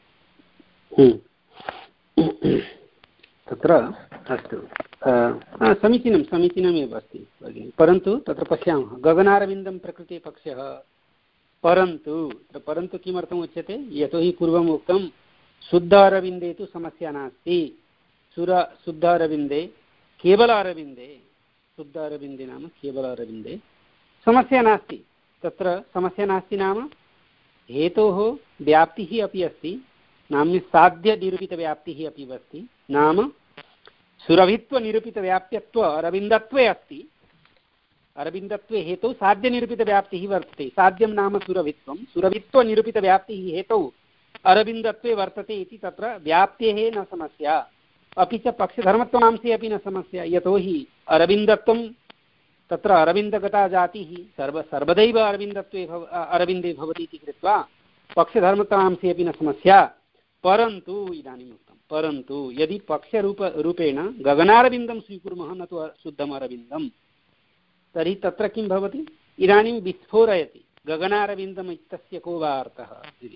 तत्र अस्तु, समीचीनं समीचीनमेव अस्ति भगिनि, परन्तु तत्र पश्यामः गगनारविन्दं प्रकृते पक्षः, परन्तु परन्तु किमर्थम् उच्यते? यतोहि पूर्वम् उक्तं शुद्ध अरविन्दे तु समस्या नास्ति। सुर शुद्ध अरविन्दे केवल अरविन्दे शुद्ध अरविन्दे नाम केवल अरविन्दे समस्या नास्ति। तत्र समस्या नास्ति नाम हेतोः व्याप्तिः अपि अस्ति, नाम साध्यनिरूपितव्याप्तिः अपि अस्ति, नाम सुरभित्वनिरूपितव्याप्यत्व अरविन्दत्वे अस्ति, अरविन्दत्वे हेतौ साध्यनिरूपितव्याप्तिः वर्तते। साध्यं नाम सुरभित्वं, सुरभित्वनिरूपितव्याप्तिः हेतौ अरविन्दत्वे वर्तते इति तत्र व्याप्तेः न समस्या। अपि च पक्षधर्मत्वांशे अपि न समस्या, यतोहि अरविन्दत्वं तत्र अरविन्दगता जातिः सर्व सर्वदैव अरविन्दत्वे भव अरविन्दे भवति इति कृत्वा पक्षधर्मत्वांशे अपि न समस्या। परन्तु इदानीम् उक्तं परन्तु यदि पक्षरूप रूपेण गगनारविन्दं स्वीकुर्मः न तु शुद्धम् अरविन्दं, तर्हि तत्र किं भवति? इदानीं विस्फोरयति गगनारविन्दम् इत्यस्य को वा अर्थः इति।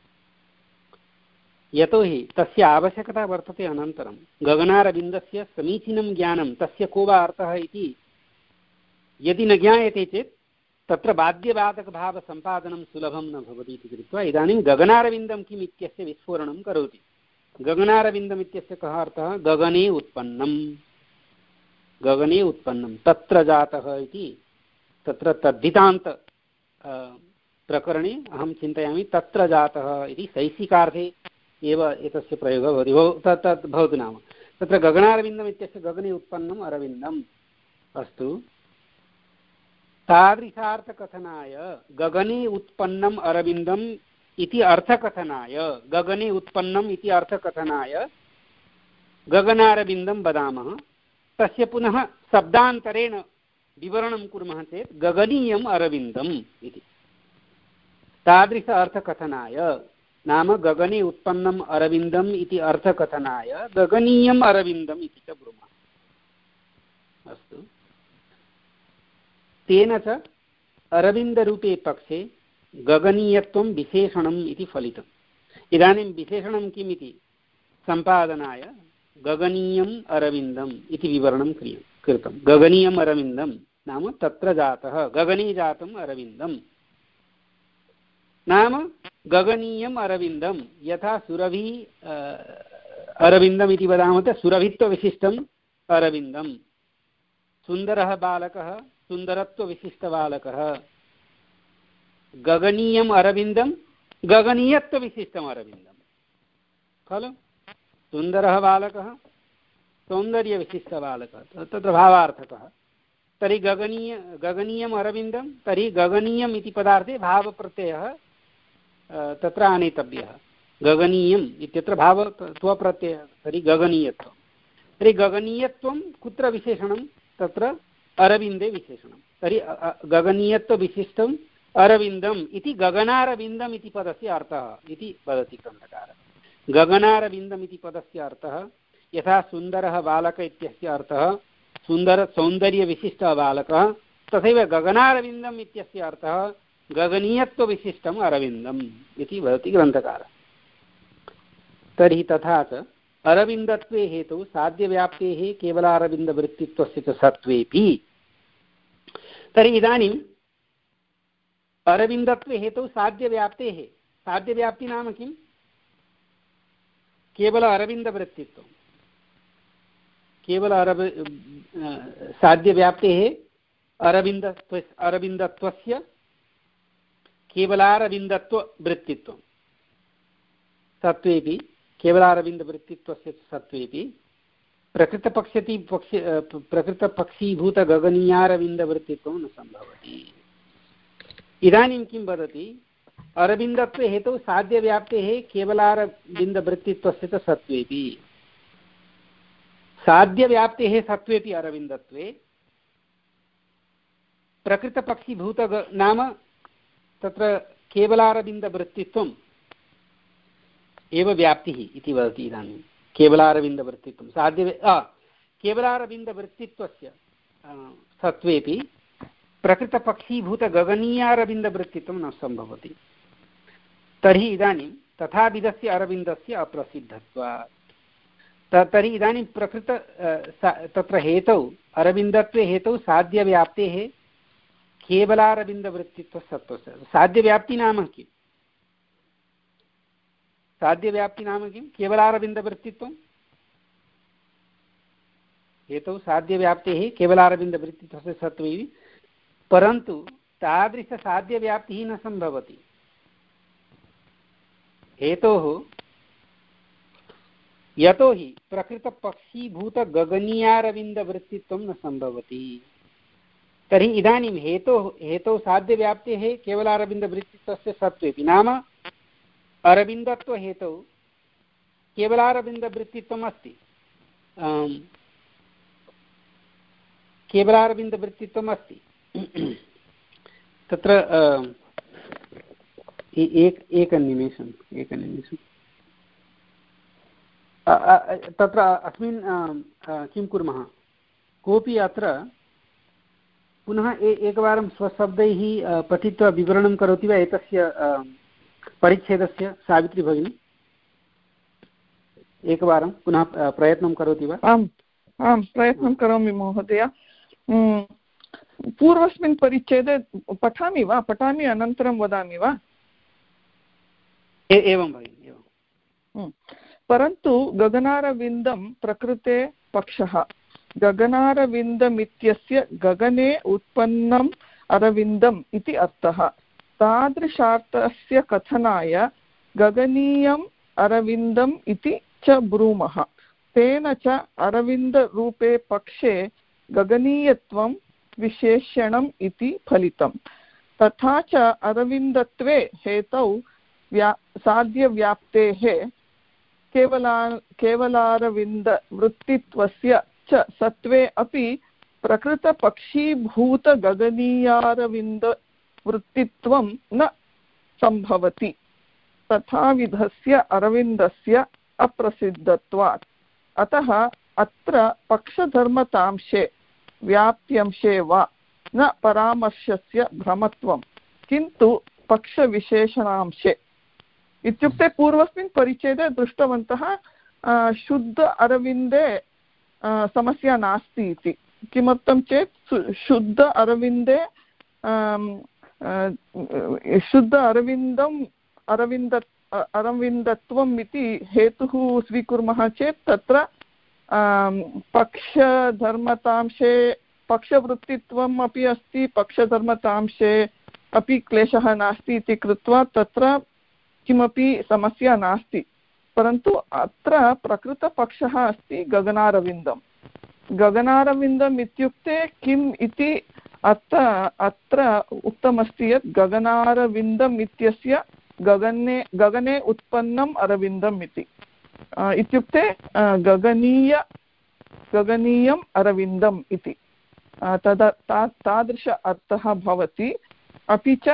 यतोहि तस्य आवश्यकता वर्तते। अनन्तरं गगनारविन्दस्य समीचीनं ज्ञानं तस्य को वा अर्थः इति यदि न ज्ञायते चेत् तत्र बाध्यबाधकभावसम्पादनं सुलभं न भवति इति कृत्वा इदानीं गगनारविन्दं किम् इत्यस्य विस्फोरणं करोति। गगनारविन्दम् इत्यस्य कः अर्थः? गगने उत्पन्नं, गगने उत्पन्नं तत्र जातः इति। तत्र तद्धितान्त प्रकरणे अहं चिन्तयामि तत्र जातः इति सैसिकार्थे एव एतस्य प्रयोगः भवति। तत् तत् भवतु नाम तत्र गगनारविन्दम् इत्यस्य गगने उत्पन्नम् अरविन्दम् अस्तु। तादृशार्थकथनाय गगने उत्पन्नम् अरविन्दम् इति अर्थकथनाय गगने उत्पन्नम् इति अर्थकथनाय गगनारविन्दं वदामः। तस्य पुनः शब्दान्तरेण विवरणं कुर्मः चेत् गगनीयम् अरविन्दम् इति। तादृश अर्थकथनाय नाम गगने उत्पन्नम् अरविन्दम् इति अर्थकथनाय गगनीयम् अरविन्दम् इति च ब्रूमः। अस्तु। तेन च अरविन्दरूपे पक्षे गगनीयत्वं विशेषणम् इति फलितम्। इदानीं विशेषणं किम् इति सम्पादनाय गगनीयम् अरविन्दम् इति विवरणं क्रियं कृतं। गगनीयम् अरविन्दं नाम तत्र जातः, गगने जातम् अरविन्दम् नाम गगनीयम् अरविन्दं। यथा सुरभि अरविन्दम् इति वदामः चेत् सुरभित्वविशिष्टम् अरविन्दं। सुन्दरः बालकः सुन्दरत्वविशिष्टबालकः। गगनीयम् अरविन्दं गगनीयत्वविशिष्टम् अरविन्दं खलु। सुन्दरः बालकः सौन्दर्यविशिष्टबालकः तत्र भावार्थकः। तर्हि गगनीय गगनीयम् अरविन्दं तर्हि गगनीयम् इति पदार्थे भावप्रत्ययः तत्र आनेतव्यः। गगनीयम् इत्यत्र भावत्वप्रत्ययः तर्हि गगनीयत्वं। तर्हि गगनीयत्वं कुत्र विशेषणं? तत्र अरविन्दे विशेषणं। तर्हि गगनीयत्वविशिष्टम् अरविन्दम् इति गगनारविन्दम् इति पदस्य अर्थः इति वदति ग्रन्थकारः। गगनारविन्दम् इति पदस्य अर्थः यथा सुन्दरः बालक इत्यस्य अर्थः सुन्दर सौन्दर्यविशिष्टः बालकः, तथैव गगनारविन्दम् इत्यस्य अर्थः गगनीयत्वविशिष्टम् अरविन्दम् इति वदति ग्रन्थकारः। तर्हि तथा च अरविन्दत्वे हेतौ साध्यव्याप्तेः केवलारविन्दवृत्तित्वस्य च सत्त्वेऽपि। तर्हि इदानीम् अरविन्दत्वे हेतौ साध्यव्याप्तेः, साध्यव्याप्ति नाम किम्? केवल अरविन्दवृत्तित्वं। केवल अरवि साध्यव्याप्तेः अरविन्दत्व अरविन्दत्वस्य केवलारविन्दत्ववृत्तित्वं सत्त्वेऽपि केवलारविन्दवृत्तित्वस्य सत्त्वेऽपि प्रकृतपक्षति पक्ष प्रकृतपक्षीभूतगगनीयारविन्दवृत्तित्वं न सम्भवति। इदानीं किं वदति? अरविन्दत्वे हेतौ साध्यव्याप्तेः केवलारविन्दवृत्तित्वस्य च सत्त्वेऽपि। साध्यव्याप्तेः सत्त्वेऽपि अरविन्दत्वे प्रकृतपक्षीभूत नाम तत्र केवलारविन्दवृत्तित्वम् एव व्याप्तिः इति वदति। इदानीं केवलारविन्दवृत्तित्वं साध्य केवलारविन्दवृत्तित्वस्य सत्त्वेऽपि प्रकृतपक्षीभूतगगनीयारविन्दवृत्तित्वं न सम्भवति। तर्हि इदानीं तथाविधस्य अरविन्दस्य अप्रसिद्धत्वात्। तर्हि इदानीं प्रकृत तत्र हेतौ अरविन्दत्वे हेतौ साध्यव्याप्तेः केवलारविन्दवृत्तित्वसत्त्वस्य। साध्यव्याप्ति नाम किम्? साध्यव्याप्ति नाम किं? केवलारविन्दवृत्तित्वं। हेतौ साध्यव्याप्तेः केवलारविन्दवृत्तित्वस्य सत्त्वे, परन्तु तादृशसाध्यव्याप्तिः न सम्भवति। हेतोः यतोहि प्रकृतपक्षीभूतगगनीयारविन्दवृत्तित्वं न सम्भवति। तर्हि इदानीं हेतोः हेतौ साध्यव्याप्तेः केवलारविन्दवृत्तित्वस्य सत्त्वेपि नाम अरविन्दत्वहेतौ केवलारविन्दवृत्तित्वम् अस्ति, केवलारविन्दवृत्तित्वम् अस्ति। तत्र एक एकनिमेषम् एकनिमेषम् तत्र अस्मिन् किं कुर्मः, कोऽपि अत्र पुनः एकवारं स्वशब्दैः पठित्वा विवरणं करोति वा एतस्य परिच्छेदस्य, सावित्री भगिनी एकवारं पुनः प्रयत्नं करोति वा? आम् आं प्रयत्नं करोमि महोदय। पूर्वस्मिन् परिच्छेदे पठामि वा पठामि अनन्तरं वदामि वा? एवं भगिनि एवं। परन्तु गगनारविन्दं प्रकृते पक्षः, गगनारविन्दमित्यस्य गगने उत्पन्नम् अरविन्दम् इति अर्थः। तादृशार्थस्य कथनाय गगनीयम् अरविन्दम् इति च ब्रूमः। तेन च अरविन्दरूपे पक्षे गगनीयत्वं विशेषणम् इति फलितम्। तथा च अरविन्दत्वे हेतौ व्या साध्यव्याप्तेः केवला केवलारविन्दवृत्तित्वस्य च सत्त्वे अपि प्रकृतपक्षीभूतगगनीयारविन्दवृत्तित्वं न सम्भवति। तथाविधस्य अरविन्दस्य अप्रसिद्धत्वात्। अतः अत्र पक्षधर्मतांशे व्याप्त्यंशे वा न परामर्शस्य भ्रमत्वं, किन्तु पक्षविशेषणांशे। इत्युक्ते पूर्वस्मिन् परिच्छेदे दृष्टवन्तः शुद्ध अरविन्दे समस्या नास्ति इति। किमर्थं चेत् शुद्ध अरविन्दे शुद्ध अरविन्दम् अरविन्द अरविन्दत्वम् इति हेतुः स्वीकुर्मः चेत् तत्र पक्षधर्मतांशे पक्षवृत्तित्वम् अपि अस्ति, पक्षधर्मतांशे अपि क्लेशः नास्ति इति कृत्वा तत्र किमपि समस्या नास्ति। परन्तु अत्र प्रकृतपक्षः अस्ति गगनारविन्दम्। गगनारविन्दम् इत्युक्ते किम् इति अत्र अत्र उक्तमस्ति यत् गगनारविन्दम् इत्यस्य गगने गगने उत्पन्नम् अरविन्दम् इति। इत्युक्ते गगनीय गगनीयम् अरविन्दम् इति तदा ता तादृश अर्थः भवति। अपि च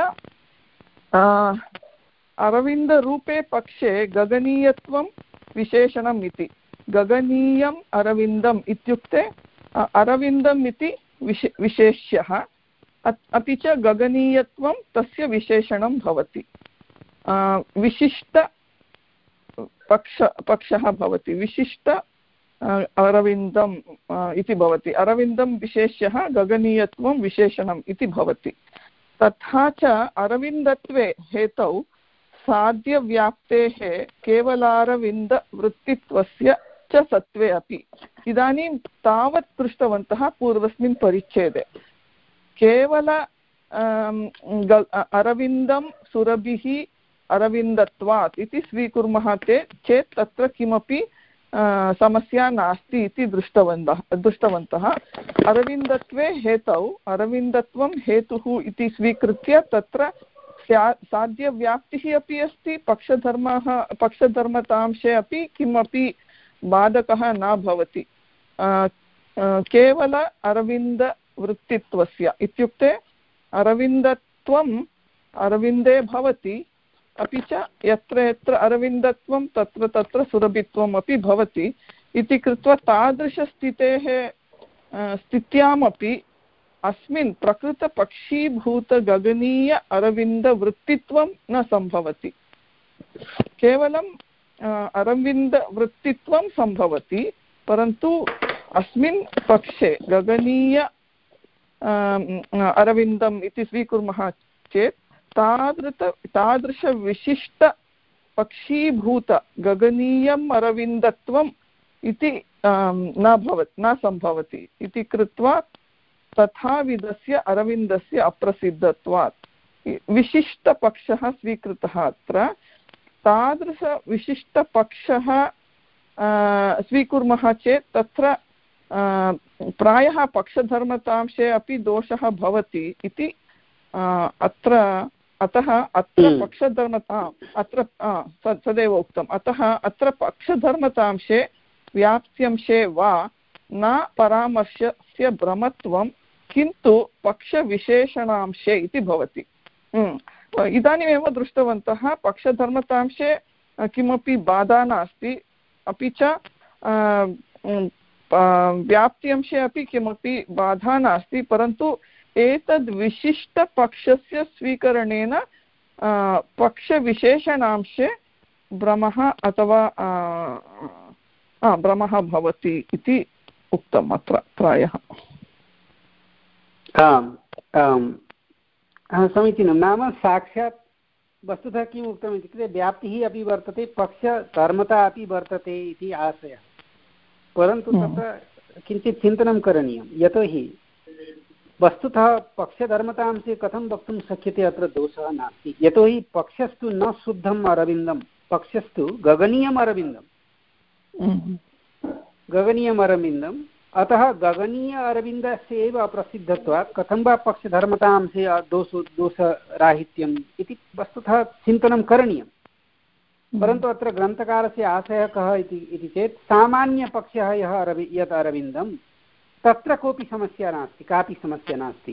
अरविन्दरूपे पक्षे गगनीयत्वं विशेषणम् इति। गगनीयम् अरविन्दम् इत्युक्ते अरविन्दम् इति विशे विशेष्यः, अपि च गगनीयत्वं तस्य विशेषणं भवति। विशिष्ट पक्ष पक्षः भवति, विशिष्ट अरविन्दम् इति भवति। अरविन्दं विशेष्यः, गगनीयत्वं विशेषणम् इति भवति। तथा च अरविन्दत्वे हेतौ साध्यव्याप्तेः केवलारविन्दवृत्तित्वस्य च सत्त्वे अपि। इदानीं तावत् पृष्टवन्तः पूर्वस्मिन् परिच्छेदे। केवल अरविन्दं सुरभिः अरविन्दत्वात् इति स्वीकुर्मः चेत् तत्र किमपि समस्या नास्ति इति दृष्टवन्तः दृष्टवन्तः अरविन्दत्वे हेतौ अरविन्दत्वं हेतुः इति स्वीकृत्य तत्र साध्यव्याप्तिः अपि अस्ति, पक्षधर्मः पक्षधर्मतांशे अपि किमपि बाधकः न भवति। केवल अरविन्दवृत्तित्वस्य इत्युक्ते अरविन्दत्वम् अरविन्दे भवति, अपि च यत्र यत्र अरविन्दत्वं तत्र तत्र सुरभित्वम् अपि भवति इति कृत्वा तादृशस्थितेः स्थित्यामपि अस्मिन् प्रकृतपक्षीभूतगगनीय अरविन्दवृत्तित्वं न सम्भवति। केवलं अरविन्दवृत्तित्वं सम्भवति, परन्तु अस्मिन् पक्षे गगनीय अरविन्दम् इति स्वीकुर्मः चेत् तादृश तादृशविशिष्टपक्षीभूत गगनीयम् अरविन्दत्वम् इति न भवति न सम्भवति इति कृत्वा तथाविधस्य अरविन्दस्य अप्रसिद्धत्वात् विशिष्टपक्षः स्वीकृतः। अत्र तादृशविशिष्टपक्षः स्वीकुर्मः चेत् तत्र प्रायः पक्षधर्मतांशे अपि दोषः भवति इति अत्र अतः अत्र पक्षधर्मता अत्र तदेव उक्तम् अतः अत्र पक्षधर्मतांशे व्याप्त्यंशे वा न परामर्शस्य भ्रमत्वं किन्तु पक्षविशेषणांशे इति भवति। इदानीमेव दृष्टवन्तः पक्षधर्मतांशे किमपि बाधा नास्ति अपि च व्याप्त्यंशे अपि किमपि बाधा नास्ति परन्तु एतद् विशिष्टपक्षस्य स्वीकरणेन पक्षविशेषणांशे भ्रमः अथवा भ्रमः भवति इति उक्तम् अत्र प्रायः। आम् आम् समीचीनं। नाम साक्षात् वस्तुतः किम् उक्तम् इत्युक्ते व्याप्तिः अपि वर्तते पक्षधर्मता अपि वर्तते इति आशयः परन्तु तत्र किञ्चित् चिन्तनं करणीयं यतोहि वस्तुतः पक्षधर्मतांशे कथं वक्तुं शक्यते अत्र दोषः नास्ति यतोहि पक्षस्तु न शुद्धम् अरविन्दं पक्षस्तु गगनीयम् अरविन्दं गगनीयम् अरविन्दम् अतः गगनीय अरविन्दस्य एव अप्रसिद्धत्वात् कथं वा पक्षधर्मतांशे दोषो दोषराहित्यम् इति वस्तुतः चिन्तनं करणीयं परन्तु अत्र ग्रन्थकारस्य आशयः कः इति चेत् सामान्यपक्षः यः अरवि यत् अरविन्दं तत्र कोऽपि समस्या नास्ति कापि समस्या नास्ति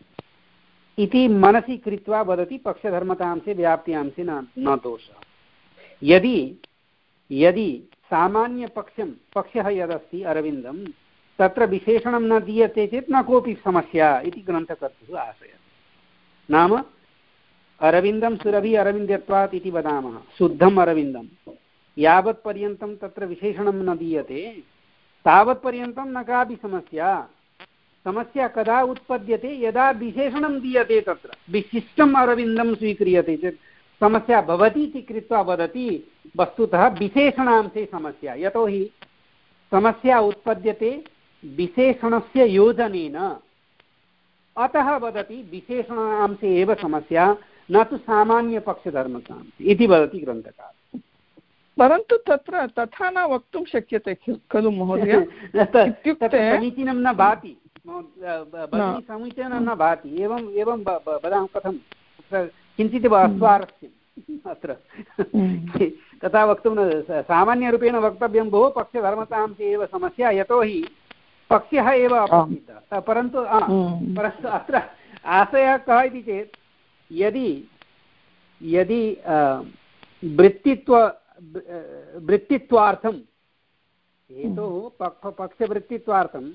इति मनसि कृत्वा वदति पक्षधर्मतांशे व्याप्त्यांशे न न दोषः। यदि यदि सामान्यपक्षं पक्षः यदस्ति अरविन्दं तत्र विशेषणं न दीयते चेत् न कोऽपि समस्या इति ग्रन्थकर्तुः आशयः। नाम अरविन्दं सुरभि अरविन्द्यत्वात् इति वदामः शुद्धम् अरविन्दं यावत्पर्यन्तं तत्र विशेषणं न दीयते तावत्पर्यन्तं न कापि समस्या। समस्या कदा उत्पद्यते यदा विशेषणं दीयते तत्र विशिष्टम् अरविन्दं स्वीक्रियते चेत् समस्या भवति इति कृत्वा वदति वस्तुतः विशेषणांशे समस्या यतोहि समस्या उत्पद्यते विशेषणस्य योजनेन अतः वदति विशेषणांशे एव समस्या न तु सामान्यपक्षधर्मतांशे इति वदति ग्रन्थकारः। परन्तु तत्र तथा न वक्तुं शक्यते खलु महोदय इत्युक्ते समीचीनं न भाति समीचीनं न भाति एवम् एवं वदामः कथं किञ्चित् अस्वारस्यम् अत्र तथा वक्तुं न सामान्यरूपेण वक्तव्यं भो पक्षधर्मतांशे एव समस्या यतोहि पक्षः एव अप्रसिद्धः परन्तु परन्तु अत्र आशयः कः इति चेत् यदि यदि वृत्तित्व वृत्तित्वार्थं हेतोः पक्ष पक्षवृत्तित्वार्थं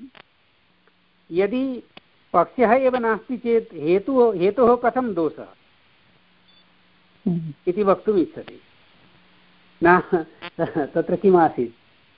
यदि पक्षः एव नास्ति चेत् हेतुः हेतोः कथं दोषः इति वक्तुम् इच्छति न तत्र किम् आसीत्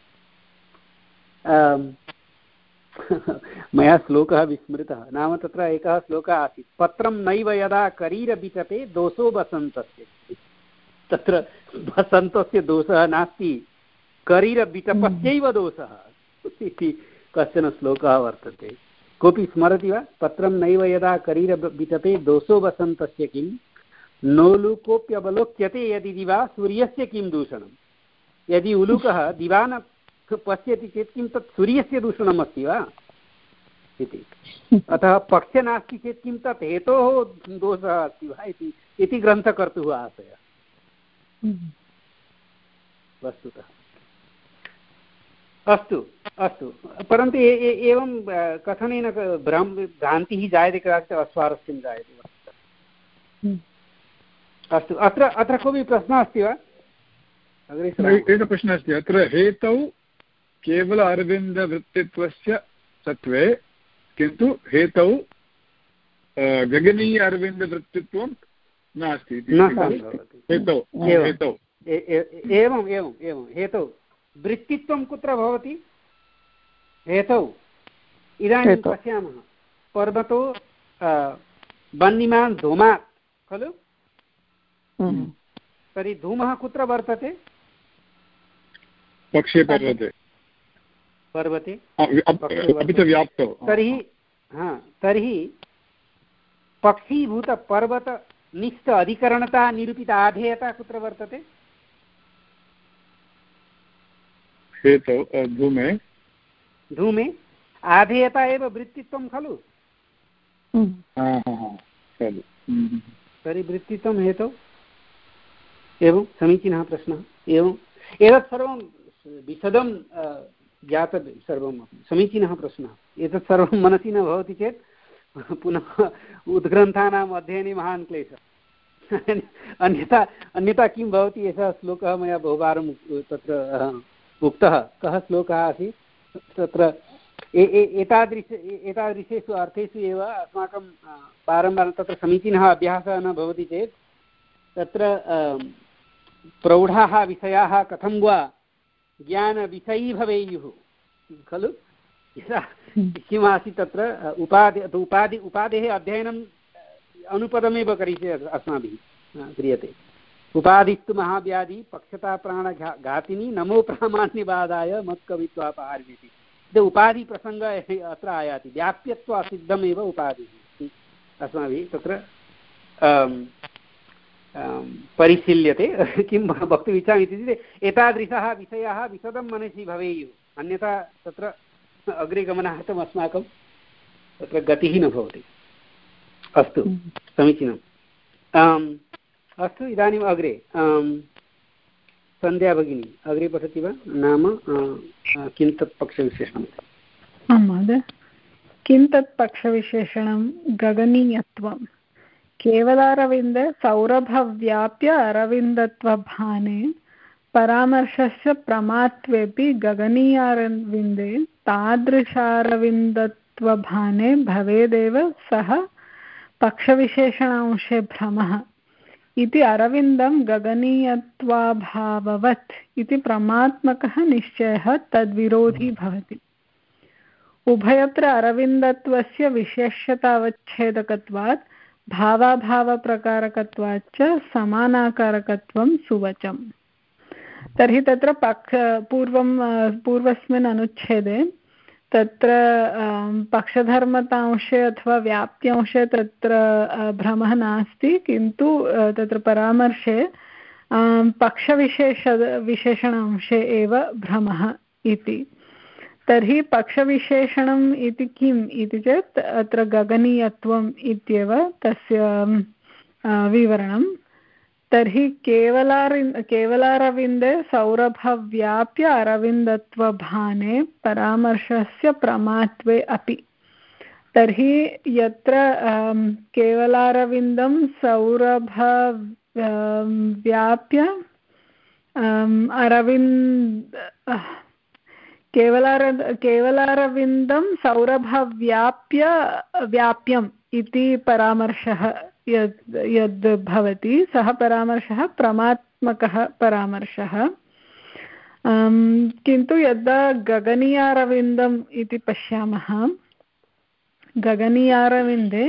मया श्लोकः विस्मृतः नाम तत्र एकः श्लोकः आसीत् पत्रं नैव यदा करीरबिचते दोषो वसन्तस्य तत्र वसन्तस्य दोषः नास्ति करीरबिटपस्यैव दोषः इति कश्चन श्लोकः वर्तते कोऽपि स्मरति वा पत्रं नैव यदा करीरबिटते दोषो वसन्तस्य किं नोलुकोऽप्यवलोक्यते यदि दिवा सूर्यस्य किं दूषणं यदि उलूकः दिवा न पश्यति चेत् किं तत् सूर्यस्य दूषणम् अस्ति वा इति अतः पक्षः नास्ति चेत् किं तत् हेतोः दोषः अस्ति वा इति ग्रन्थकर्तुः आशयः वस्तुतः। अस्तु अस्तु परन्तु एवं कथनेन भ्रान्तिः जायते कदाचित् अस्वारस्यं जायते वस्तुतः। अस्तु अत्र अत्र कोऽपि प्रश्नः अस्ति वा अग्रे? एकः प्रश्नः अस्ति अत्र हेतौ केवल अरविन्दवृत्तित्वस्य सत्त्वे किन्तु हेतौ गगनीय अरविन्दवृत्तित्वं नास्ति हेतौ हेतौ एवम् एवम् एवं हेतौ वृत्तित्वं कुत्र भवति हेतौ इदानीं पश्यामः पर्वतो वह्निमान् धूमात् खलु तर्हि धूमः कुत्र वर्तते पक्षे पर्वते पर्वते अपि च व्याप्तौ तर्हि हा तर्हि पक्षीभूतपर्वतनिष्ठ अधिकरणता निरूपिता आधेयता कुत्र वर्तते हेतौ धूमे धूमे आधेयता एव वृत्तित्वं खलु। तर्हि वृत्तित्वं हेतौ एवं समीचीनः प्रश्नः। एवम् एतत् सर्वं विशदं ज्ञातं सर्वं समीचीनः प्रश्नः। एतत् सर्वं मनसि न भवति चेत् पुनः उद्ग्रन्थानाम् अध्ययने महान् क्लेशः। अन्यथा अन्यथा किं भवति, एषः श्लोकः मया बहुवारं तत्र उक्तः। कः श्लोकः आसीत् तत्र एतादृश एतादृशेषु अर्थेषु एव अस्माकं वारं तत्र समीचीनः अभ्यासः न भवति चेत् तत्र प्रौढाः विषयाः कथं वा ज्ञानविषयी भवेयुः खलु। यदा किमासीत् तत्र उपाधि उपाधि उपाधेः अध्ययनं अनुपदमेव करिष्यते अस्माभिः क्रियते। उपाधिस्तु महाव्याधि पक्षता प्राणघा घातिनी नमो प्रामाण्यवादाय मत्कवित्वापहारिणीति। उपाधि प्रसंग अत्र आयाति। व्याप्यत्वासिद्धमेव उपाधिः अस्माभिः तत्र परिशील्यते। किं वक्तुमिच्छामि इत्युक्ते एतादृशः विषयाः विशदं मनसि भवेयुः, अन्यथा तत्र अग्रे गमनार्थम् अस्माकं तत्र गतिः न भवति। अस्तु समीचीनम्। अस्तु इदानीम् अग्रे सन्ध्या भगिनी अग्रे पठति वा? नाम किं तत् पक्षविशेषणम्? आं महोदय, किं तत् पक्षविशेषणं? गगनीयत्वं केवलारविन्दे सौरभव्याप्य अरविन्दत्वभाने परामर्शस्य प्रमात्वेऽपि गगनीयारविन्दे तादृशारविन्दत्वभाने भवेदेव सः पक्षविशेषणांशे भ्रमः इति अरविन्दं गगनीयत्वाभाववत् इति प्रमात्मकः निश्चयः तद्विरोधी भवति। उभयत्र अरविन्दत्वस्य विशेष्यतावच्छेदकत्वात् भावाभावप्रकारकत्वात् च समानाकारकत्वं सुवचम्। तर्हि तत्र पक्ष पूर्वं पूर्वस्मिन् अनुच्छेदे तत्र पक्षधर्मतांशे अथवा व्याप्यांशे तत्र भ्रमः नास्ति, किन्तु तत्र परामर्शे पक्षविशेष विशेषणांशे एव भ्रमः इति। तर्हि पक्षविशेषणम् इति किम् इति चेत् अत्र गगनीयत्वम् इत्येव तस्य विवरणं। तर्हि केवलारि केवलारविन्दे सौरभव्याप्य अरविन्दत्वभाने परामर्शस्य प्रमात्वे अपि। तर्हि यत्र केवलारविन्दं सौरभव्याप्य अरविन्द केवलार केवलारविन्दं सौरभव्याप्य व्याप्यम् इति परामर्शः यद् यद् भवति सः परामर्शः प्रमात्मकः परामर्शः। किन्तु यदा गगनीयारविन्दम् इति पश्यामः, गगनीयारविन्दे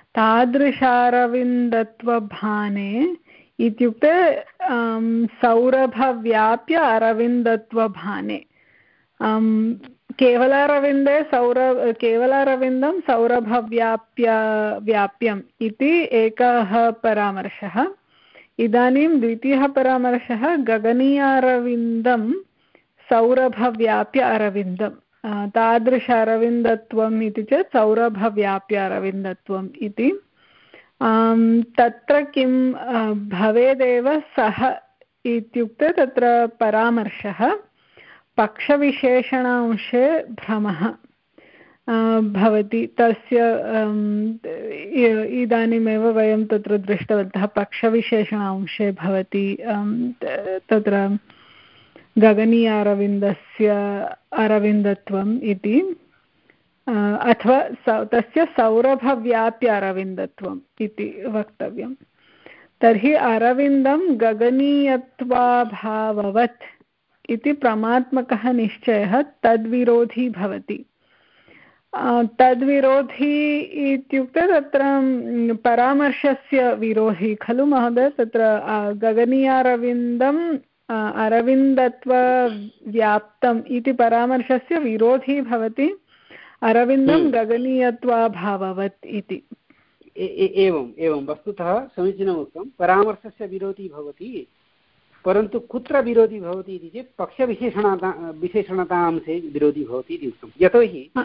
तादृशारविन्दत्वभाने इत्युक्ते सौरभव्याप्य अरविन्दत्वभाने। केवलारविन्दे सौर केवलारविन्दं सौरभव्याप्य व्याप्यम् इति एकः परामर्शः। इदानीं द्वितीयः परामर्शः गगनीयारविन्दं सौरभव्याप्य अरविन्दं तादृश अरविन्दत्वम् इति चेत् सौरभव्याप्य अरविन्दत्वम् इति। तत्र किं भवेदेव सः इत्युक्ते तत्र परामर्शः पक्षविशेषणांशे भ्रमः भवति। तस्य इदानीमेव वयं तत्र दृष्टवन्तः पक्षविशेषणांशे भवति तत्र गगनीयारविन्दस्य अरविन्दत्वम् इति, अथवा तस्य सौरभव्याप्य अरविन्दत्वम् इति वक्तव्यं। तर्हि अरविन्दं गगनीयत्वाभाववत् इति प्रमात्मकः निश्चयः तद्विरोधी भवति। तद्विरोधी इत्युक्ते तत्र परामर्शस्य विरोधी खलु महोदय। तत्र गगनीयारविन्दम् अरविन्दत्वव्याप्तम् इति परामर्शस्य विरोधी भवति अरविन्दं गगनीयत्वाभाववत् इति। एवम् एवं वस्तुतः समीचीनम् उक्तं। परामर्शस्य विरोधी भवति, परन्तु कुत्र विरोधी भवति इति चेत् पक्षविशेषणता विशेषणतांशे विरोधी भवति इति उक्तं। यतोहि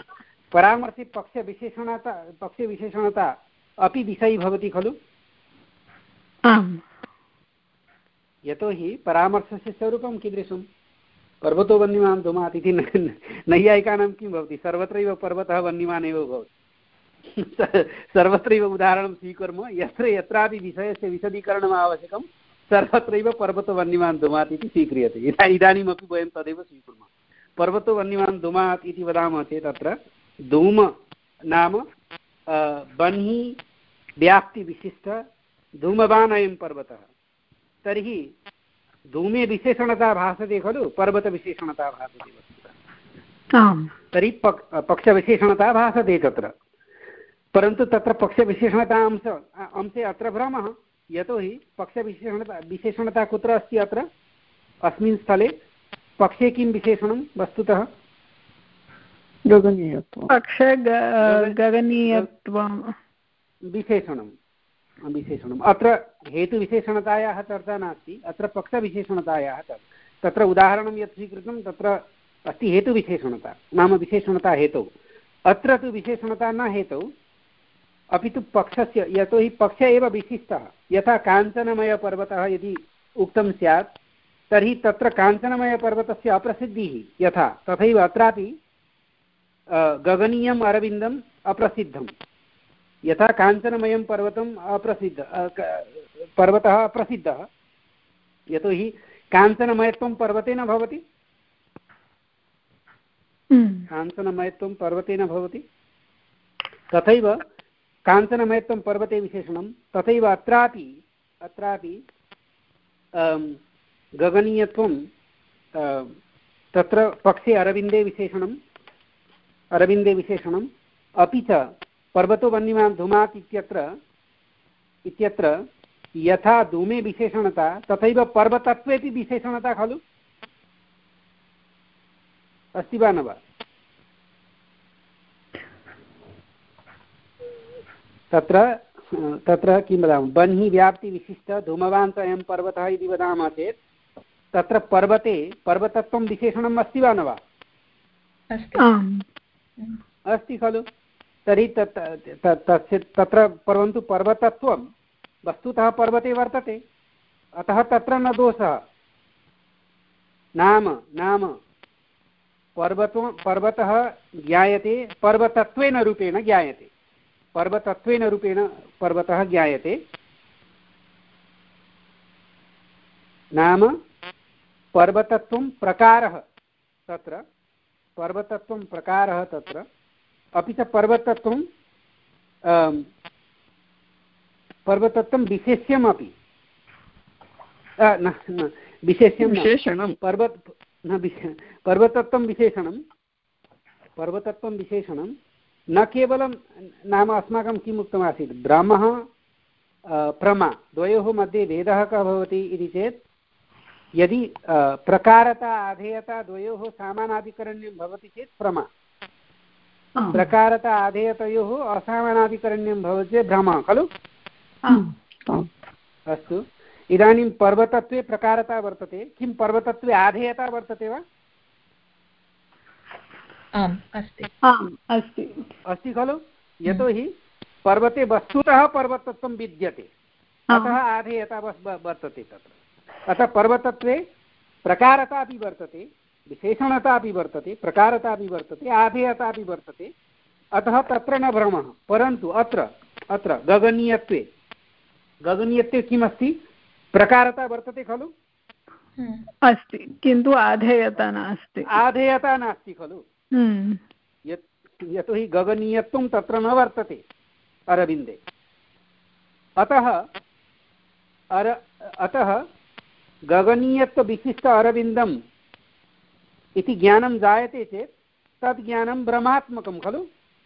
परामर्शे पक्षविशेषणता पक्षविशेषणता अपि विषयी भवति खलु? आम्। यतोहि परामर्शस्य स्वरूपं कीदृशं? पर्वतो वह्निमान् धूमात् इति नैयायिकानां किं भवति? सर्वत्रैव पर्वतः वह्निमान् एव भवति। सर्वत्रैव उदाहरणं स्वीकुर्मः, यत्र यत्रापि विषयस्य विशदीकरणम् आवश्यकं सर्वत्रैव पर्वतो वह्निमान् धूमात् इति स्वीक्रियते। इदा इदानीमपि वयं तदेव स्वीकुर्मः। पर्वतो वह्निमान् धूमात् इति वदामः चेत् अत्र धूम नाम बह्नि व्याप्तिविशिष्ट धूमवान् अयं पर्वतः। तर्हि धूमे विशेषणता भासते खलु, पर्वतविशेषणता भासते वस्तुतः। तर्हि पक् पक्षविशेषणता भासते तत्र, परन्तु तत्र पक्षविशेषणता अंश अंशे अत्र भ्रमः। यतोहि पक्षविशेषणता विशेषणता कुत्र अस्ति? अत्र अस्मिन् स्थले पक्षे किं विशेषणं वस्तुतः? गगनीयत्वं। पक्षे गगनीयत्वं विशेषणं विशेषणम्। अत्र हेतुविशेषणतायाः चर्चा नास्ति, अत्र पक्षविशेषणतायाः चर्चा। तत्र उदाहरणं यत् स्वीकृतं तत्र अस्ति हेतुविशेषणता नाम विशेषणता हेतौ। अत्र तु विशेषणता न हेतौ अपि तु पक्षस्य, यतोहि पक्ष एव विशिष्टः। यथा काञ्चनमयपर्वतः यदि उक्तं स्यात् तर्हि तत्र काञ्चनमयपर्वतस्य अप्रसिद्धिः यथा, तथैव अत्रापि गगनीयम् अरविन्दम् अप्रसिद्धं। यथा काञ्चनमयं पर्वतम् अप्रसिद्ध पर्वतः अप्रसिद्धः, यतोहि काञ्चनमयत्वं पर्वते न भवति, काञ्चनमयत्वं पर्वते न भवति। तथैव काञ्चनमयत्वं पर्वते विशेषणं, तथैव अत्रापि अत्रापि गगनीयत्वं तत्र पक्षे अरविन्दे विशेषणम् अरविन्दे विशेषणम्। अपि च पर्वतो वह्निमान् धूमात् इत्यत्र इत्यत्र यथा धूमे विशेषणता तथैव पर्वतत्वेपि विशेषणता खलु, अस्ति वा न वा? तत्र तत्र किं वदामः? बह्नि व्याप्तिविशिष्ट धूमवान् च अयं पर्वतः इति वदामः चेत् तत्र पर्वते पर्वतत्वं विशेषणम् अस्ति वा न वा? अस्ति खलु। तर्हि तत् तस्य तत्र परन्तु पर्वतत्वं वस्तुतः पर्वते वर्तते, अतः तत्र न दोषः। नाम नाम पर्वतो पर्वतः ज्ञायते पर्वतत्वेन रूपेण ज्ञायते, पर्वतत्वेन रूपेण पर्वतः ज्ञायते। नाम पर्वतत्वं प्रकारः तत्र, पर्वतत्वं प्रकारः तत्र, अपि च पर्वतत्वं पर्वतत्वं विशेष्यमपि न न विशेष्यं विशेषणं पर्वत न पर्वतत्वं विशेषणं पर्वतत्वं विशेषणं न केवलं नाम अस्माकं किम् उक्तमासीत्, ब्रह्मः प्रमा द्वयोः मध्ये भेदः कः भवति इति चेत् यदि प्रकारता आधेयता द्वयोः सामानाधिकरण्यं भवति चेत् प्रमा, प्रकारता आधेयतयोः असामानाधिकरण्यं भवति चेत् भ्रमः खलु। अस्तु, इदानीं पर्वतत्वे प्रकारता वर्तते, किं पर्वतत्वे आधेयता वर्तते वा? आम् अस्ति अस्ति अस्ति खलु। यतोहि पर्वते वस्तुतः पर्वतत्वं विद्यते, अतः आधेयता वर्तते तत्र। अतः पर्वतत्वे प्रकारता अपि वर्तते, विशेषणता अपि वर्तते, प्रकारता अपि वर्तते, आधेयता अपि वर्तते, अतः तत्र न भ्रमः। परन्तु अत्र अत्र गगनीयत्वे गगनीयत्वे किमस्ति? प्रकारता वर्तते खलु, अस्ति, किन्तु आधेयता नास्ति, आधेयता नास्ति खलु। यतोहि गगनीयत्वं तत्र न वर्तते अरविन्दे, अतः अर अतः गगनीयत्वविशिष्ट अरविन्दम् इति ज्ञानं जायते चेत् तद् ज्ञानं भ्रमात्मकं खलु।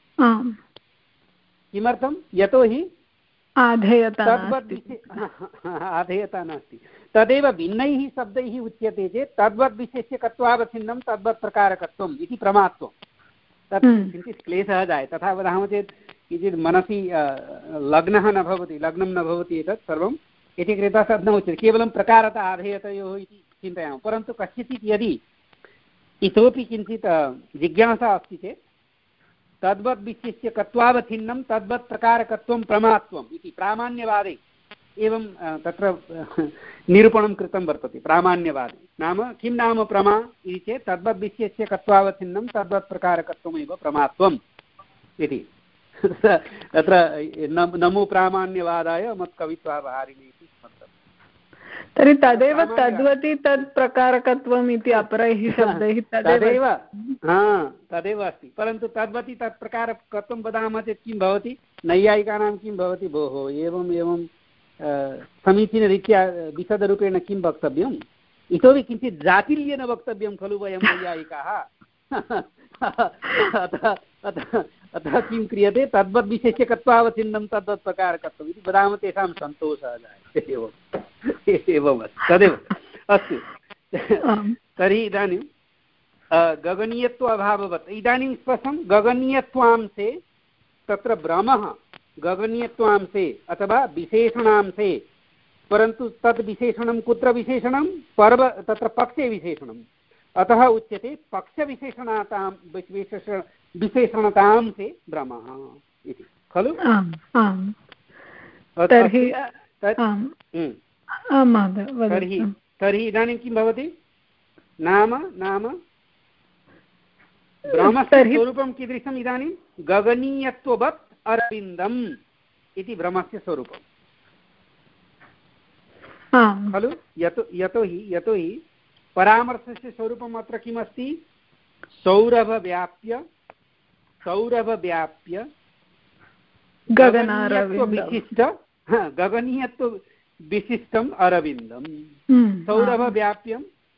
किमर्थं? यतोहि आधेयता आधेयता नास्ति। तदेव भिन्नैः शब्दैः उच्यते चेत् तद्वद् विशेष्यकत्वावच्छिन्नं तद्वत् प्रकारकत्वम् इति प्रमात्वं। तत् किञ्चित् क्लेशः जायते। तथा वदामः चेत् किञ्चित् मनसि लग्नः न भवति, लग्नं न भवति एतत् सर्वम् इति कृत्वा तद् न उच्यते, केवलं प्रकारता आधेयतयोः इति चिन्तयामः। परन्तु कस्यचित् यदि इतोपि किञ्चित् जिज्ञासा अस्ति चेत् तद्वद् विशिष्य कत्वावच्छिन्नं तद्वत् प्रकारकत्वं प्रमात्वम् इति प्रामाण्यवादे एवं तत्र निरूपणं कृतं वर्तते। प्रामाण्यवादे नाम किं नाम प्रमा इति चेत् तद्वद् विशिष्य कत्वावच्छिन्नं तद्वत् प्रकारकत्वमेव प्रमात्वम् इति। तत्र नमो प्रामाण्यवादाय मत्कवित्वापहारिणे इति वर्तते। तर्हि तदेव तद्वति तत् प्रकारकत्वम् इति अपरैः शब्दैः तदेव हा तदेव अस्ति। परन्तु तद्वति तत् प्रकारकत्वं वदामः चेत् किं भवति, नैयायिकानां किं भवति, भोः एवम् एवं समीचीनरीत्या विशदरूपेण किं वक्तव्यम्, इतोपि किञ्चित् जातिल्येन वक्तव्यं खलु वयं नैयायिकाः। अतः अतः किं क्रियते, तद्वद्विशेष्य कत्वावच्छिन्नं तद्वत् प्रकारकत्वम् इति वदामः, तेषां सन्तोषः जायते। एवम् एवमस्ति, तदेव अस्तु। तर्हि इदानीं गगनीयत्व अभाववत् इदानीं स्पष्टं, गगनीयत्वांशे तत्र भ्रमः गगनीयत्वांशे अथवा विशेषणांशे, परन्तु तद् विशेषणं कुत्र विशेषणं, पर्व तत्र पक्षे विशेषणम्, अतः उच्यते पक्षविशेषणतां विशेषण विशेषणतांशे भ्रमः इति खलु। तर्हि तर्हि इदानीं किं भवति, नाम नाम भ्रमस्य स्वरूपं कीदृशम्, इदानीं गगनीयत्ववत् अरविन्दम् इति भ्रमस्य स्वरूपं खलु। यतो यतोहि यतोहि परामर्शस्य स्वरूपम् अत्र किमस्ति, सौरभव्याप्य सौरभव्याप्य गगनीयत्वविशिष्ट गगनीयत्व विशिष्टम् अरविन्दम्। सौरभव्याप्यं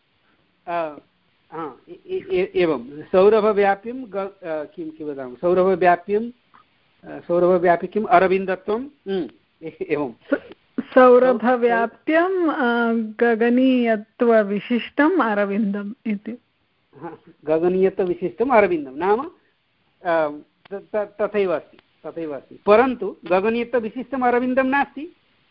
एवं सौरभव्याप्यं किं किं वदामः, सौरभव्याप्यं सौरभव्यापि किम् अरविन्दत्वम् एवं सौरभव्याप्यं गगनीयत्वविशिष्टम् अरविन्दम् इति। गगनीयत्वविशिष्टम् अरविन्दं नाम तथैव अस्ति तथैव अस्ति, परन्तु गगनीयत्वविशिष्टम् अरविन्दं नास्ति।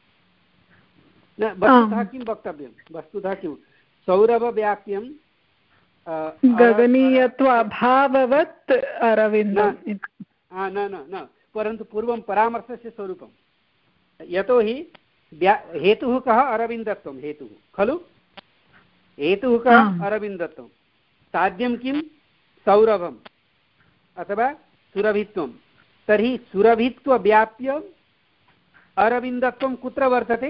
न वस्तुतः किं वक्तव्यं, वस्तुतः किं सौरभव्याप्यं गगनीयत्व अभाववत् अरविन्दम्। न न न परन्तु पूर्वं परामर्शस्य स्वरूपं, यतोहि हेतुः कः, अरविन्दत्वं हेतुः खलु। हेतुः कः, अरविन्दत्वं। साध्यं किं, सौरभम् अथवा सुरभित्वं। तर्हि सुरभित्वव्याप्य अरविन्दत्वं कुत्र वर्तते,